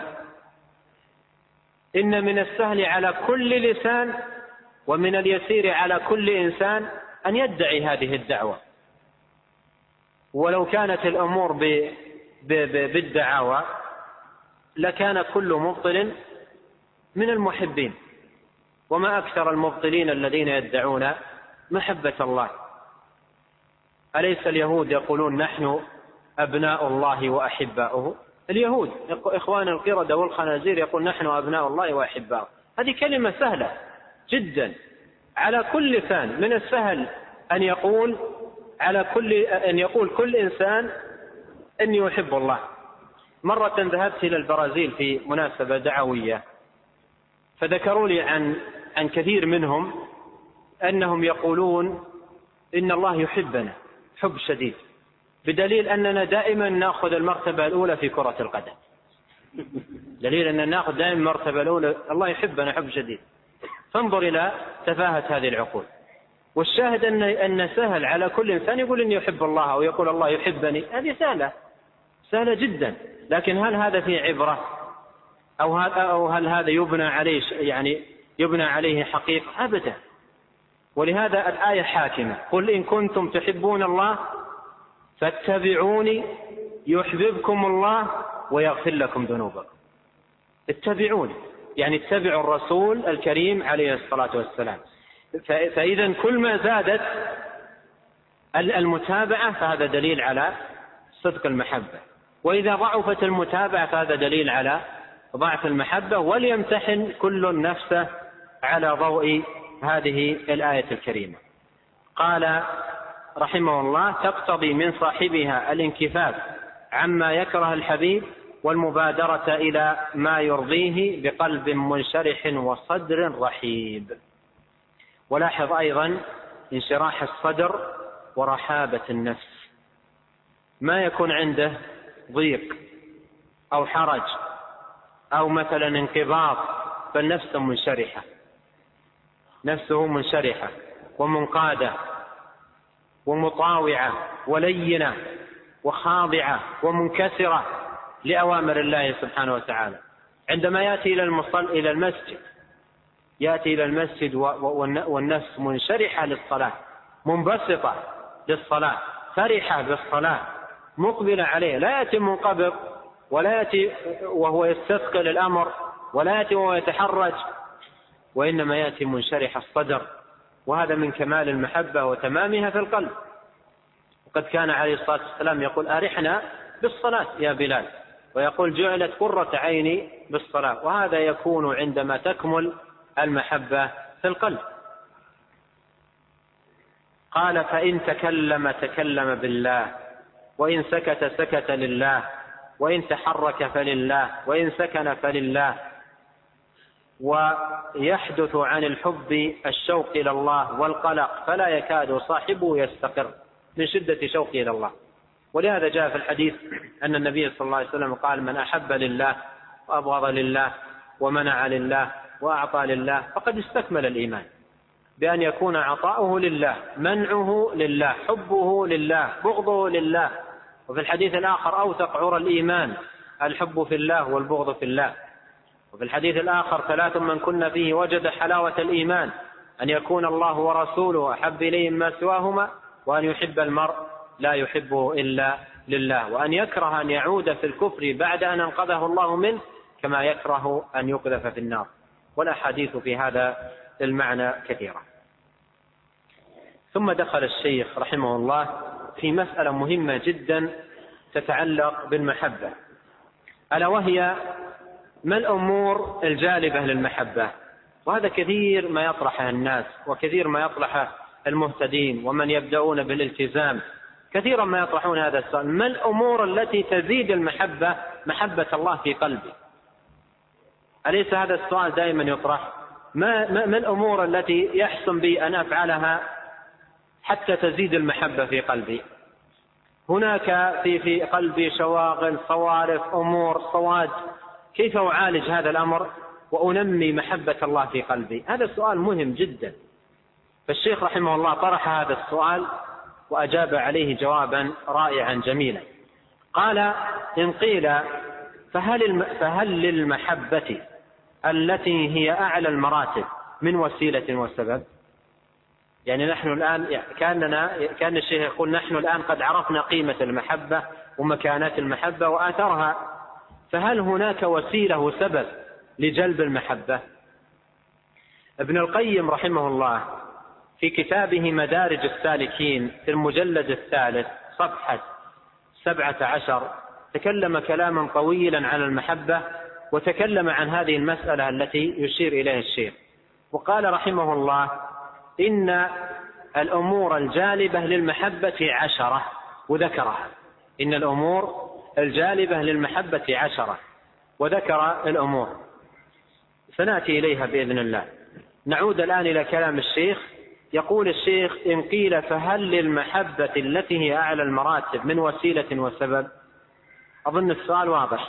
إن من السهل على كل لسان ومن اليسير على كل إنسان أن يدعي هذه الدعوة، ولو كانت الأمور ب بالدعاوى لكان كل مبطل من المحبين، وما أكثر المبطلين الذين يدعون محبة الله. أليس اليهود يقولون نحن أبناء الله وأحباؤه؟ اليهود إخوان القردة والخنازير يقول نحن أبناء الله وأحباؤه. هذه كلمة سهلة جدا على كل لسان. من السهل أن يقول على كل أن يقول كل إنسان إني يحب الله. مرة ذهبت إلى البرازيل في مناسبة دعوية، فذكروا لي عن عن كثير منهم أنهم يقولون إن الله يحبنا حب شديد، بدليل أننا دائما نأخذ المرتبة الأولى في كرة القدم. دليل أننا نأخذ دائما المرتبة الأولى، الله يحبنا حب شديد. فانظر إلى تفاهة هذه العقول. والشاهد أن أن سهل على كل إنسان يقول إني يحب الله أو يقول الله يحبني، هذه سهلة سهلة جدا. لكن هل هذا فيه عبرة أو هل, أو هل هذا يبنى عليه يعني يبنى عليه حقيقة؟ أبدا. ولهذا الآية حاكمة: قل إن كنتم تحبون الله فاتبعوني يحببكم الله ويغفر لكم ذنوبكم. اتبعوني يعني اتبعوا الرسول الكريم عليه الصلاة والسلام. فإذا كل ما زادت المتابعة فهذا دليل على صدق المحبة، وإذا ضعفت المتابعة فهذا دليل على ضعف المحبة. وليمتحن كل نفسه على ضوء هذه الآية الكريمة. قال رحمه الله: تقتضي من صاحبها الانكفاف عما يكره الحبيب والمبادرة إلى ما يرضيه بقلب منشرح وصدر رحيب. ولاحظ أيضا انشراح الصدر ورحابة النفس. ما يكون عنده ضيق أو حرج أو مثلا انقباض، فالنفس منشرحة، نفسه منشرحة ومنقادة ومطاوعة ولينة وخاضعة ومنكسرة لأوامر الله سبحانه وتعالى. عندما يأتي إلى المصل إلى المسجد يأتي إلى المسجد والنفس منشرحة للصلاة، منبسطة للصلاة، فرحة بالصلاة، مقبلة عليه. لا يأتي منقبض ولا يأتي وهو يستثقل الأمر ولا يأتي وهو يتحرج، وإنما يأتي منشرح الصدر. وهذا من كمال المحبة وتمامها في القلب. وقد كان عليه الصلاة والسلام يقول: أرحنا بالصلاة يا بلال، ويقول: جعلت قرة عيني بالصلاة. وهذا يكون عندما تكمل المحبة في القلب. قال: فإن تكلم تكلم بالله، وإن سكت سكت لله، وإن تحرك فلله، وإن سكن فلله. ويحدث عن الحب الشوق إلى الله والقلق، فلا يكاد صاحبه يستقر من شدة شوقه إلى الله. ولهذا جاء في الحديث أن النبي صلى الله عليه وسلم قال: من أحب لله وأبغض لله ومنع لله وأعطى لله فقد استكمل الإيمان، بأن يكون عطاؤه لله، منعه لله، حبه لله، بغضه لله. وفي الحديث الآخر: أوثق عرى الإيمان الحب في الله والبغض في الله. وفي الحديث الآخر ثلاث من كن فيه وجد حلاوة الإيمان: أن يكون الله ورسوله أحب إليه مما سواهما، وأن يحب المرء لا يحبه إلا لله، وأن يكره أن يعود في الكفر بعد أن أنقذه الله منه كما يكره أن يقذف في النار. والأحاديث في هذا المعنى كثيرة. ثم دخل الشيخ رحمه الله في مسألة مهمة جدا تتعلق بالمحبة، ألا وهي ما الأمور الجالبة للمحبة؟ وهذا كثير ما يطرحه الناس، وكثير ما يطرحه المهتدين ومن يبدأون بالالتزام، كثيرا ما يطرحون هذا السؤال: ما الأمور التي تزيد المحبة محبة الله في قلبي؟ أليس هذا السؤال دائما يطرح؟ ما, ما, ما الأمور التي يحسن بي أن أفعلها حتى تزيد المحبة في قلبي؟ هناك في, في قلبي شواغل، صوارف، أمور، صواد، كيف أعالج هذا الأمر وأنمي محبة الله في قلبي؟ هذا السؤال مهم جدا. فالشيخ رحمه الله طرح هذا السؤال وأجاب عليه جوابا رائعا جميلا. قال: إن قيل فهل, فهل للمحبة التي هي أعلى المراتب من وسيلة وسبب؟ يعني نحن الآن كاننا كان الشيخ يقول: نحن الآن قد عرفنا قيمة المحبة ومكانات المحبة وآثرها، فهل هناك وسيلة وسبب لجلب المحبة؟ ابن القيم رحمه الله في كتابه مدارج السالكين في المجلد الثالث صفحة سبعة عشر تكلم كلاما طويلا عن المحبة، وتكلم عن هذه المسألة التي يشير إليها الشيخ، وقال رحمه الله: إن الأمور الجالبة للمحبة عشرة، وذكرها. إن الأمور الجالبة للمحبة عشرة، وذكر الأمور، سنأتي إليها بإذن الله. نعود الآن إلى كلام الشيخ. يقول الشيخ: إن قيل فهل للمحبة التي هي أعلى المراتب من وسيلة وسبب؟ أظن السؤال واضح.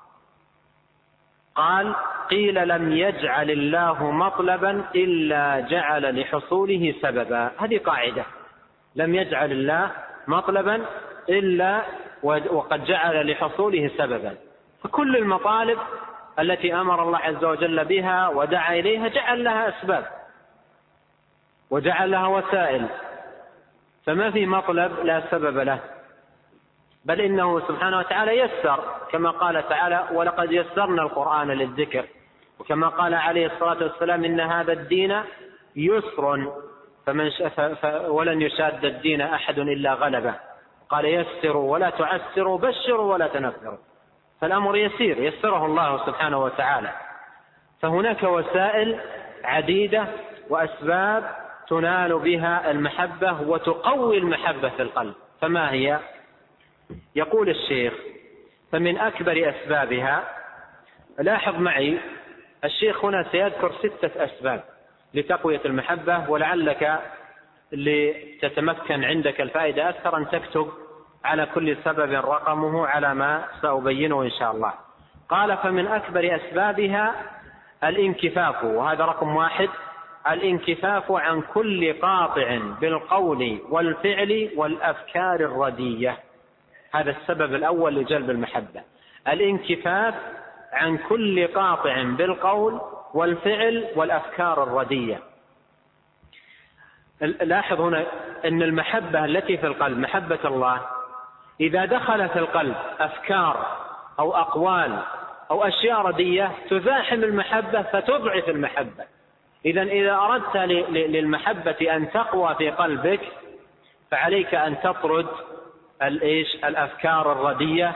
قال: قيل لم يجعل الله مطلبا إلا جعل لحصوله سببا. هذه قاعدة: لم يجعل الله مطلبا إلا وقد جعل لحصوله سببا. فكل المطالب التي أمر الله عز وجل بها ودعا إليها جعل لها أسباب وجعل لها وسائل، فما في مطلب لا سبب له، بل إنه سبحانه وتعالى يسر، كما قال تعالى: ولقد يسرنا القرآن للذكر، وكما قال عليه الصلاة والسلام: إن هذا الدين يسر فمن ف... ولن يشاد الدين أحد إلا غلبه. قال: يسروا ولا تعسروا، بشروا ولا تنفروا. فالأمر يسير، يسره الله سبحانه وتعالى. فهناك وسائل عديدة وأسباب تنال بها المحبة وتقوي المحبة في القلب. فما هي؟ يقول الشيخ: فمن أكبر أسبابها، لاحظ معي الشيخ هنا سيذكر ستة أسباب لتقوية المحبة، ولعلك لتتمكن عندك الفائدة أكثر أن تكتب على كل سبب رقمه على ما سأبينه إن شاء الله. قال: فمن أكبر أسبابها الانكفاف، وهذا رقم واحد: الانكفاف عن كل قاطع بالقول والفعل والأفكار الردية. هذا السبب الأول لجلب المحبة، الانكفاف عن كل قاطع بالقول والفعل والأفكار الردية. لاحظ هنا أن المحبة التي في القلب، محبة الله، إذا دخل في القلب أفكار أو أقوال أو أشياء ردية تزاحم المحبة فتضعف المحبة. إذن إذا أردت للمحبة أن تقوى في قلبك فعليك أن تطرد الإيش الأفكار الردية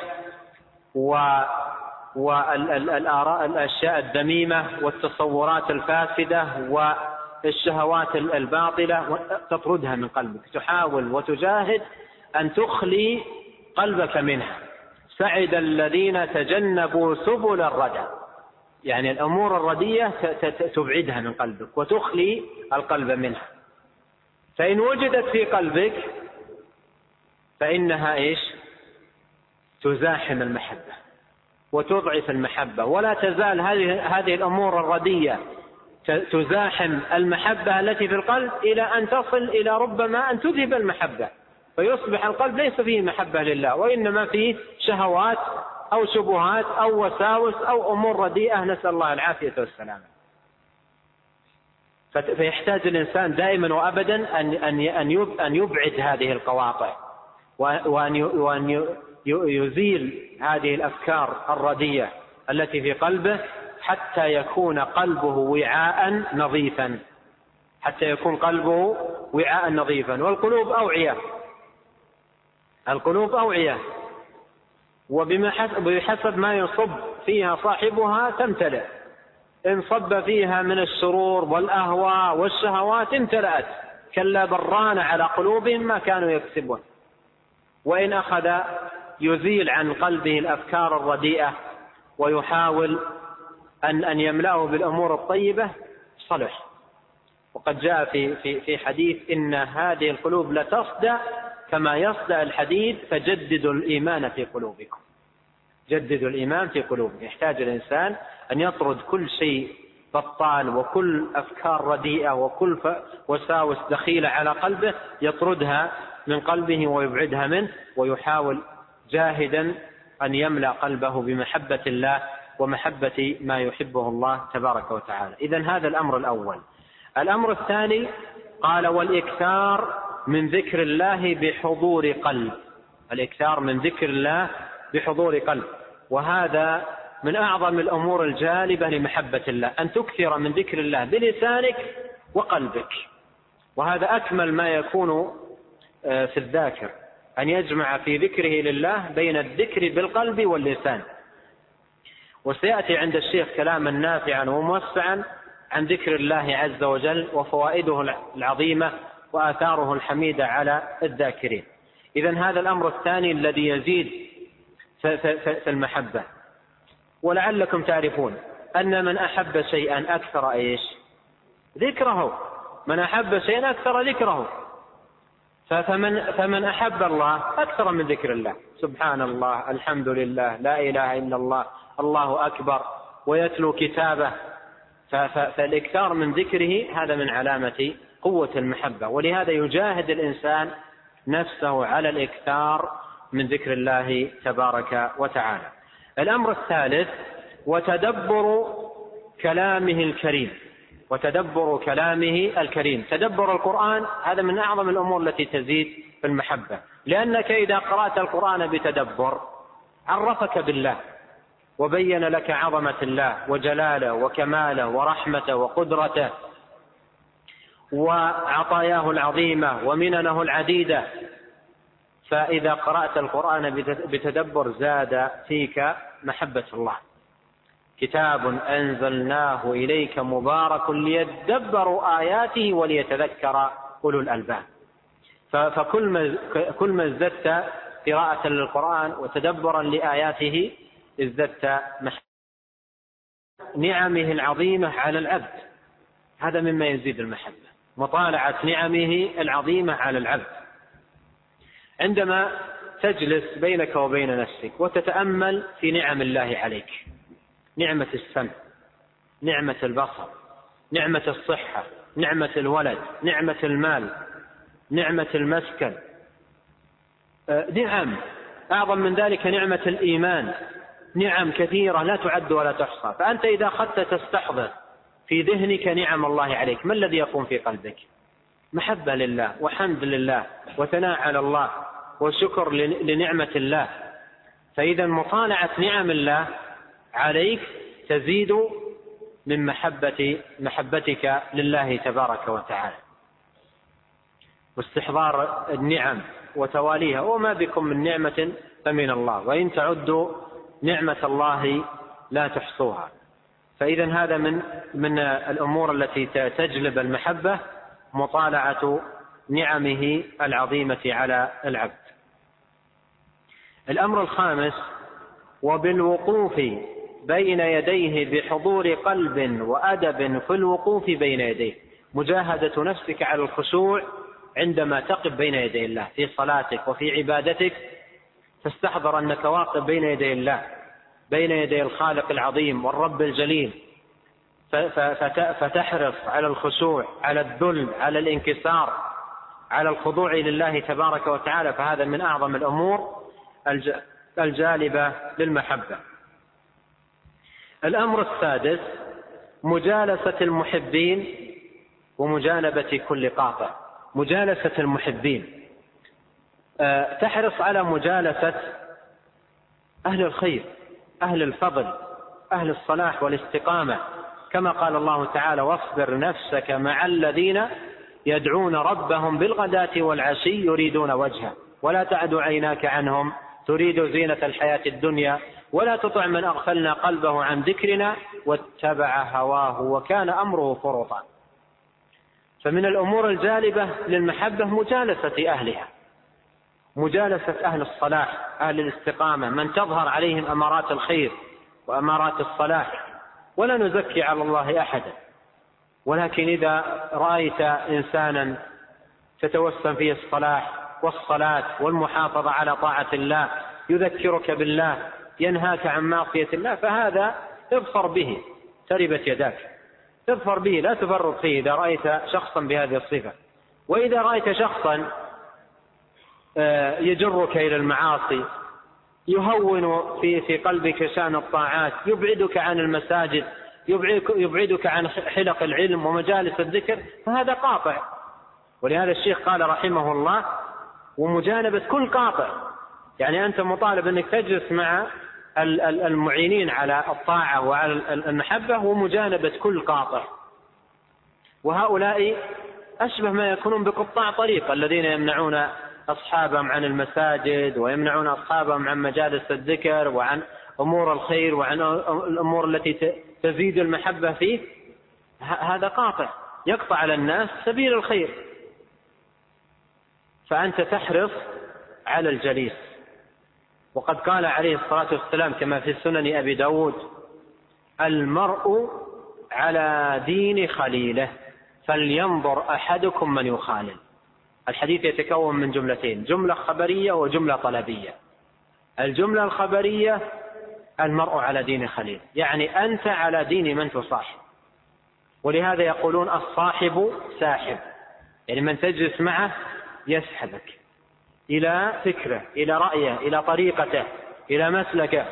والآراء الأشياء الذميمة والتصورات الفاسدة والشهوات الباطلة، تطردها من قلبك، تحاول وتجاهد أن تخلي قلبك منها. سعد الذين تجنبوا سبل الردى، يعني الأمور الردية تبعدها من قلبك وتخلي القلب منها. فإن وجدت في قلبك فإنها إيش؟ تزاحم المحبة وتضعف المحبة، ولا تزال هذه هذه الأمور الردية تزاحم المحبة التي في القلب إلى أن تصل إلى ربما أن تذهب المحبة، فيصبح القلب ليس فيه محبة لله، وإنما فيه شهوات أو شبهات أو وساوس أو أمور رديئة، نسأل الله العافية والسلامة. فيحتاج الإنسان دائما وأبدا أن يبعد هذه القواطع، وأن يزيل هذه الأفكار الرديئة التي في قلبه، حتى يكون قلبه وعاء نظيفا، حتى يكون قلبه وعاء نظيفا. والقلوب أوعية، القلوب أوعية، وبحسب ما يصب فيها صاحبها تمتلئ. إن صب فيها من الشرور والأهواء والشهوات امتلأت، كلا بران على قلوبهم ما كانوا يكسبون. وإن أخذ يزيل عن قلبه الأفكار الرديئة ويحاول أن أن يملأه بالأمور الطيبة صلح. وقد جاء في في في حديث إن هذه القلوب لتصدأ كما يصدأ الحديد، فجددوا الإيمان في قلوبكم. جددوا الإيمان في قلوبكم. يحتاج الإنسان أن يطرد كل شيء بطال وكل أفكار رديئة وكل وساوس دخيلة على قلبه، يطردها من قلبه ويبعدها منه، ويحاول جاهدا أن يملأ قلبه بمحبة الله ومحبة ما يحبه الله تبارك وتعالى. إذن هذا الأمر الأول. الأمر الثاني قال: والإكثار من ذكر الله بحضور قلب. الإكثار من ذكر الله بحضور قلب، وهذا من أعظم الأمور الجالبة لمحبة الله، أن تكثر من ذكر الله بلسانك وقلبك. وهذا أكمل ما يكون في الذاكر، أن يجمع في ذكره لله بين الذكر بالقلب واللسان. وسيأتي عند الشيخ كلاما نافعا وموسعا عن ذكر الله عز وجل وفوائده العظيمة وآثاره الحميدة على الذاكرين. إذن هذا الأمر الثاني الذي يزيد في المحبة. ولعلكم تعرفون أن من أحب شيئا أكثر إيش؟ ذكره. من أحب شيئا أكثر ذكره. فمن, فمن أحب الله أكثر من ذكر الله، سبحان الله، الحمد لله، لا إله إلا الله، الله أكبر، ويتلو كتابه. فالإكثار من ذكره هذا من علامة قوة المحبة، ولهذا يجاهد الإنسان نفسه على الإكثار من ذكر الله تبارك وتعالى. الأمر الثالث: وتدبر كلامه الكريم. وتدبر كلامه الكريم. تدبر القرآن هذا من أعظم الأمور التي تزيد في المحبة، لأنك إذا قرأت القرآن بتدبر عرفك بالله، وبين لك عظمة الله وجلاله وكماله ورحمته وقدرته وعطاياه العظيمة ومننه العديدة. فإذا قرأت القرآن بتدبر زاد فيك محبة الله. كتاب أنزلناه إليك مبارك ليدبروا آياته وليتذكر أولو الألباب. فكل ما كل ما ازددت قراءة للقرآن وتدبرا لآياته ازددت محبة نعمه العظيمة على العبد. هذا مما يزيد المحبة، مطالعة نعمه العظيمة على العبد. عندما تجلس بينك وبين نفسك وتتأمل في نعم الله عليك، نعمة السمع، نعمة البصر، نعمة الصحة، نعمة الولد، نعمة المال، نعمة المسكن، نعم أعظم من ذلك نعمة الإيمان، نعم كثيرة لا تعد ولا تحصى. فأنت إذا أخذت تستحضر في ذهنك نعم الله عليك، ما الذي يقوم في قلبك؟ محبة لله وحمد لله وثناء على الله وشكر لنعمة الله. فإذا مطالعة نعم الله عليك تزيد من محبة محبتك لله تبارك وتعالى، واستحضار النعم وتواليها. وما بكم من نعمة فمن الله، وإن تعدوا نعمة الله لا تحصوها. فإذا هذا من من الأمور التي تجلب المحبة، مطالعة نعمه العظيمة على العبد. الأمر الخامس: وبالوقوف بين يديه بحضور قلب وأدب في الوقوف بين يديه. مجاهدة نفسك على الخشوع عندما تقف بين يدي الله في صلاتك وفي عبادتك، تستحضر أنك واقف بين يدي الله، بين يدي الخالق العظيم والرب الجليل، فتحرص على الخشوع، على الذل، على الانكسار، على الخضوع لله تبارك وتعالى. فهذا من أعظم الأمور الجالبة للمحبة. الأمر السادس مجالسة المحبين ومجانبة كل قاطع. مجالسة المحبين، تحرص على مجالسة أهل الخير، أهل الفضل، أهل الصلاح والاستقامة، كما قال الله تعالى: واصبر نفسك مع الذين يدعون ربهم بالغداة والعشي يريدون وجهه ولا تعد عيناك عنهم تريد زينة الحياة الدنيا ولا تطع من أغفلنا قلبه عن ذكرنا واتبع هواه وكان أمره فرطا. فمن الأمور الجالبة للمحبة مجالسة أهلها، مجالسة أهل الصلاح، أهل الاستقامة، من تظهر عليهم أمارات الخير وأمارات الصلاح. ولا نزكي على الله أحدا، ولكن إذا رأيت إنسانا تتوسم فيه الصلاح والصلاة والمحافظة على طاعة الله، يذكرك بالله، ينهاك عن معصية الله، فهذا اظفر به، تربت يداك، اظفر به، لا تفرط فيه إذا رأيت شخصا بهذه الصفة. وإذا رأيت شخصا يجرك إلى المعاصي، يهون في في قلبك شأن الطاعات، يبعدك عن المساجد، يبعدك عن حلق العلم ومجالس الذكر، فهذا قاطع. ولهذا الشيخ قال رحمه الله: ومجانبة كل قاطع، يعني أنت مطالب أنك تجلس مع المعينين على الطاعة وعلى المحبة ومجانبة كل قاطع. وهؤلاء أشبه ما يكونون بقطاع طريق الذين يمنعون أصحابهم عن المساجد ويمنعون أصحابهم عن مجالس الذكر وعن أمور الخير وعن الأمور التي تزيد المحبة فيه. هذا قاطع يقطع على الناس سبيل الخير. فأنت تحرص على الجليس. وقد قال عليه الصلاة والسلام كما في سنن أبي داود: المرء على دين خليله فلينظر أحدكم من يخالل. الحديث يتكون من جملتين: جملة خبرية وجملة طلبية. الجملة الخبرية: المرء على دين خليل، يعني أنت على دين من تصاحب. ولهذا يقولون الصاحب ساحب، يعني من تجلس معه يسحبك إلى فكره، إلى رأيه، إلى طريقته، إلى مسلكه.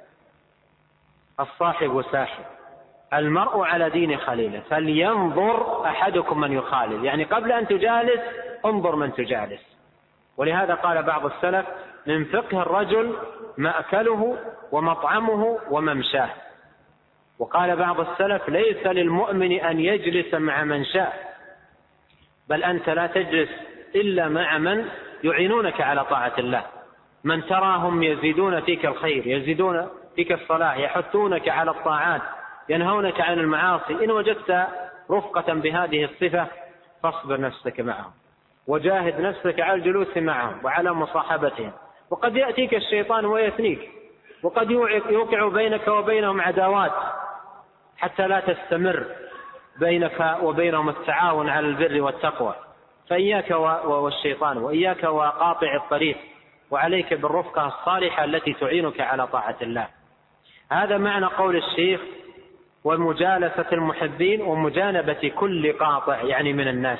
الصاحب ساحب. المرء على دين خليله فلينظر أحدكم من يخالل، يعني قبل أن تجالس انظر من تجالس. ولهذا قال بعض السلف: من فقه الرجل مأكله ومطعمه وممشاه. وقال بعض السلف: ليس للمؤمن أن يجلس مع من شاء، بل أنت لا تجلس إلا مع من يعينونك على طاعة الله، من تراهم يزيدون فيك الخير، يزيدون فيك الصلاح، يحثونك على الطاعات، ينهونك عن المعاصي. إن وجدت رفقة بهذه الصفة فاصبر نفسك معهم وجاهد نفسك على الجلوس معهم وعلى مصاحبتهم. وقد يأتيك الشيطان ويثنيك، وقد يوقع بينك وبينهم عداوات حتى لا تستمر بينك وبينهم التعاون على البر والتقوى. فإياك والشيطان، وإياك وقاطع الطريق، وعليك بالرفقة الصالحة التي تعينك على طاعة الله. هذا معنى قول الشيخ: ومجالسة المحبين ومجانبة كل قاطع، يعني من الناس.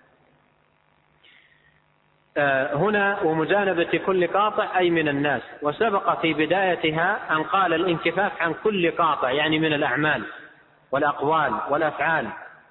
هنا ومجانبة كل قاطع أي من الناس. وسبق في بدايتها أن قال الانكفاف عن كل قاطع، يعني من الأعمال والأقوال والأفعال.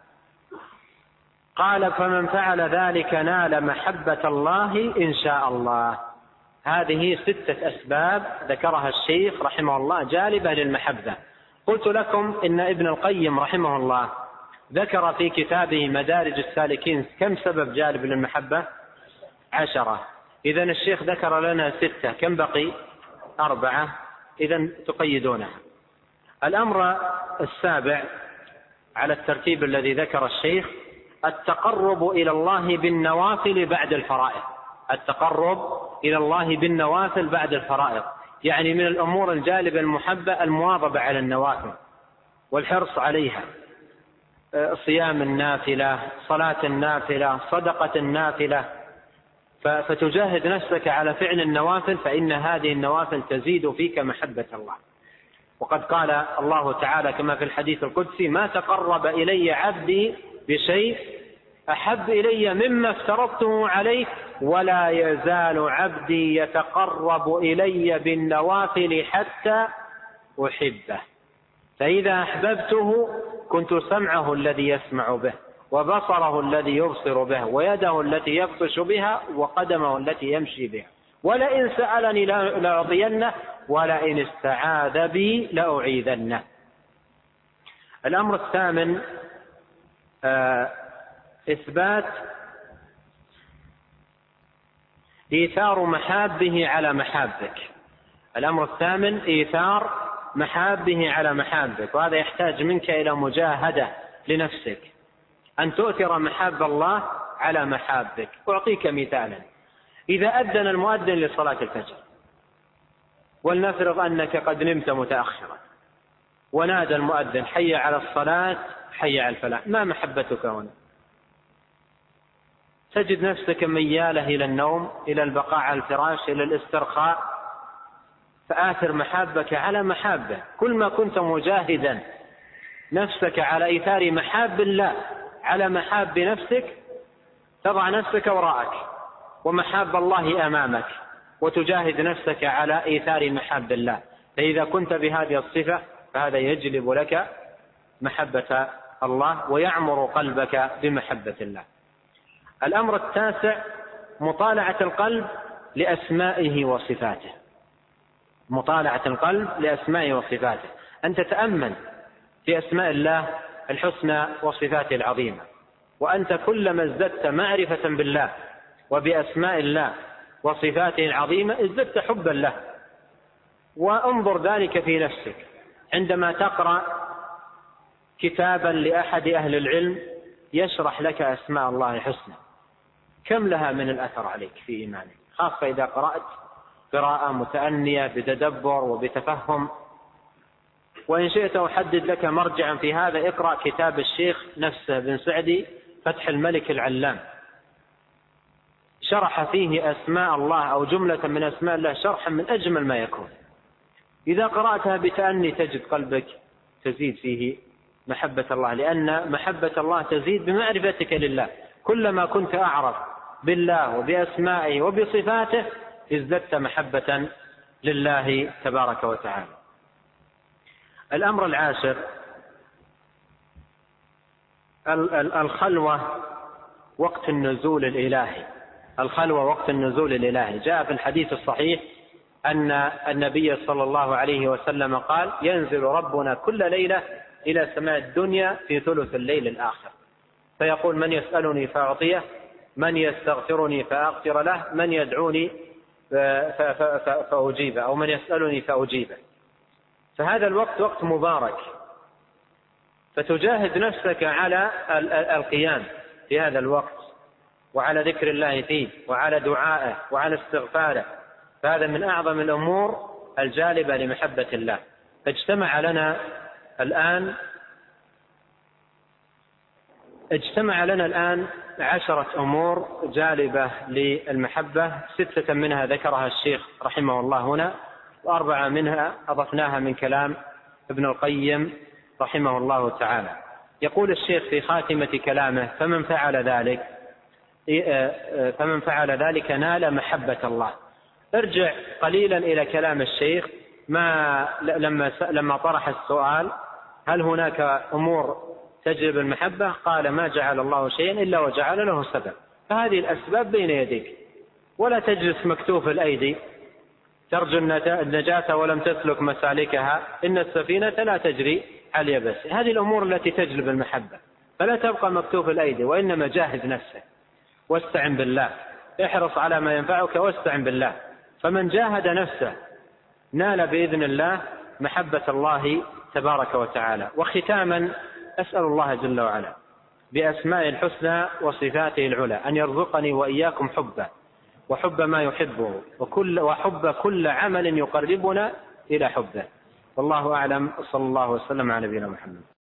قال: فمن فعل ذلك نال محبة الله إن شاء الله. هذه ستة أسباب ذكرها الشيخ رحمه الله جالبة للمحبة. قلت لكم إن ابن القيم رحمه الله ذكر في كتابه مدارج السالكين كم سبب جالب للمحبة؟ عشرة. إذن الشيخ ذكر لنا ستة، كم بقي؟ أربعة. إذن تقيدونها. الأمر السابع على الترتيب الذي ذكر الشيخ: التقرب إلى الله بالنوافل بعد الفرائض. التقرب إلى الله بالنوافل بعد الفرائض، يعني من الأمور الجالبة المحبة المواظبة على النوافل والحرص عليها، صيام النافلة، صلاة النافلة، صدقة النافلة. فتجاهد نفسك على فعل النوافل، فإن هذه النوافل تزيد فيك محبة الله. وقد قال الله تعالى كما في الحديث القدسي: ما تقرب إلي عبدي بشيء أحب إلي مما افترضته عليه، ولا يزال عبدي يتقرب إلي بالنوافل حتى أحبه. فإذا أحببته كنت سمعه الذي يسمع به، وبصره الذي يبصر به، ويده التي يبطش بها، وقدمه التي يمشي بها. ولئن سألني لأعطينه، ولئن استعاذ بي لأعيذنه. الأمر الثامن إثبات إيثار محابه على محابك. الأمر الثامن إيثار محابه على محابك، وهذا يحتاج منك إلى مجاهدة لنفسك، أن تؤثر محاب الله على محابك. أعطيك مثالا: إذا أذن المؤذن لصلاة الفجر، ولنفرض أنك قد نمت متأخرا، ونادى المؤذن حي على الصلاة حي على الفلاح، ما محبتك هنا؟ تجد نفسك ميالة إلى النوم، إلى البقاء على الفراش، إلى الاسترخاء. فآثر محابك على محابه. كل ما كنت مجاهدا نفسك على إيثار محاب الله على محاب نفسك، تضع نفسك وراءك ومحاب الله أمامك، وتجاهد نفسك على إيثار محاب الله. فإذا كنت بهذه الصفة فهذا يجلب لك محبة الله ويعمر قلبك بمحبة الله. الأمر التاسع مطالعة القلب لأسمائه وصفاته. مطالعة القلب لأسمائه وصفاته، أن تتأمل في أسماء الله الحسنى وصفاته العظيمة، وأنت كلما ازددت معرفة بالله وبأسماء الله وصفاته العظيمة ازددت حبا له. وانظر ذلك في نفسك عندما تقرأ كتابا لأحد أهل العلم يشرح لك أسماء الله الحسنى، كم لها من الأثر عليك في إيمانك، خاصة إذا قرأت قراءة متأنية بتدبر وبتفهم. وإن شئت أحدد لك مرجعا في هذا، اقرأ كتاب الشيخ نفسه بن سعدي فتح الملك العلام، شرح فيه أسماء الله أو جملة من أسماء الله شرحا من أجمل ما يكون. إذا قرأتها بتأني تجد قلبك تزيد فيه محبة الله، لأن محبة الله تزيد بمعرفتك لله. كلما كنت أعرف بالله وبأسمائه وبصفاته ازددت محبة لله تبارك وتعالى. الأمر العاشر الخلوة وقت النزول الإلهي. الخلوة وقت النزول الإلهي جاء في الحديث الصحيح أن النبي صلى الله عليه وسلم قال: ينزل ربنا كل ليلة إلى سماء الدنيا في ثلث الليل الآخر، فيقول: من يسألني فأعطيه، من يستغفرني فأغفر له، من يدعوني فأجيبه، أو من يسألني فأجيبه. فهذا الوقت وقت مبارك، فتجاهد نفسك على القيام في هذا الوقت، وعلى ذكر الله فيه، وعلى دعائه، وعلى استغفاره. فهذا من أعظم الأمور الجالبة لمحبة الله. فاجتمع لنا الآن اجتمع لنا الآن عشرة أمور جالبة للمحبة، ستة منها ذكرها الشيخ رحمه الله هنا، وأربعة منها أضفناها من كلام ابن القيم رحمه الله تعالى. يقول الشيخ في خاتمة كلامه: فمن فعل ذلك فمن فعل ذلك نال محبة الله. ارجع قليلا إلى كلام الشيخ ما لما لما طرح السؤال: هل هناك أمور تجلب المحبة؟ قال: ما جعل الله شيئا إلا وجعل له سبب. فهذه الأسباب بين يديك، ولا تجلس مكتوف الأيدي ترجو النجاة ولم تسلك مسالكها، إن السفينة لا تجري على اليبس. هذه الأمور التي تجلب المحبة، فلا تبقى مكتوف الأيدي، وإنما جاهد نفسك واستعن بالله، احرص على ما ينفعك واستعن بالله. فمن جاهد نفسه نال بإذن الله محبة الله تبارك وتعالى. وختاما أسأل الله جل وعلا بأسماء الحسنى وصفاته العلى أن يرزقني وإياكم حبه، وحب ما يحبه، وكل وحب كل عمل يقربنا إلى حبه. والله أعلم، صلى الله وسلم على نبينا محمد.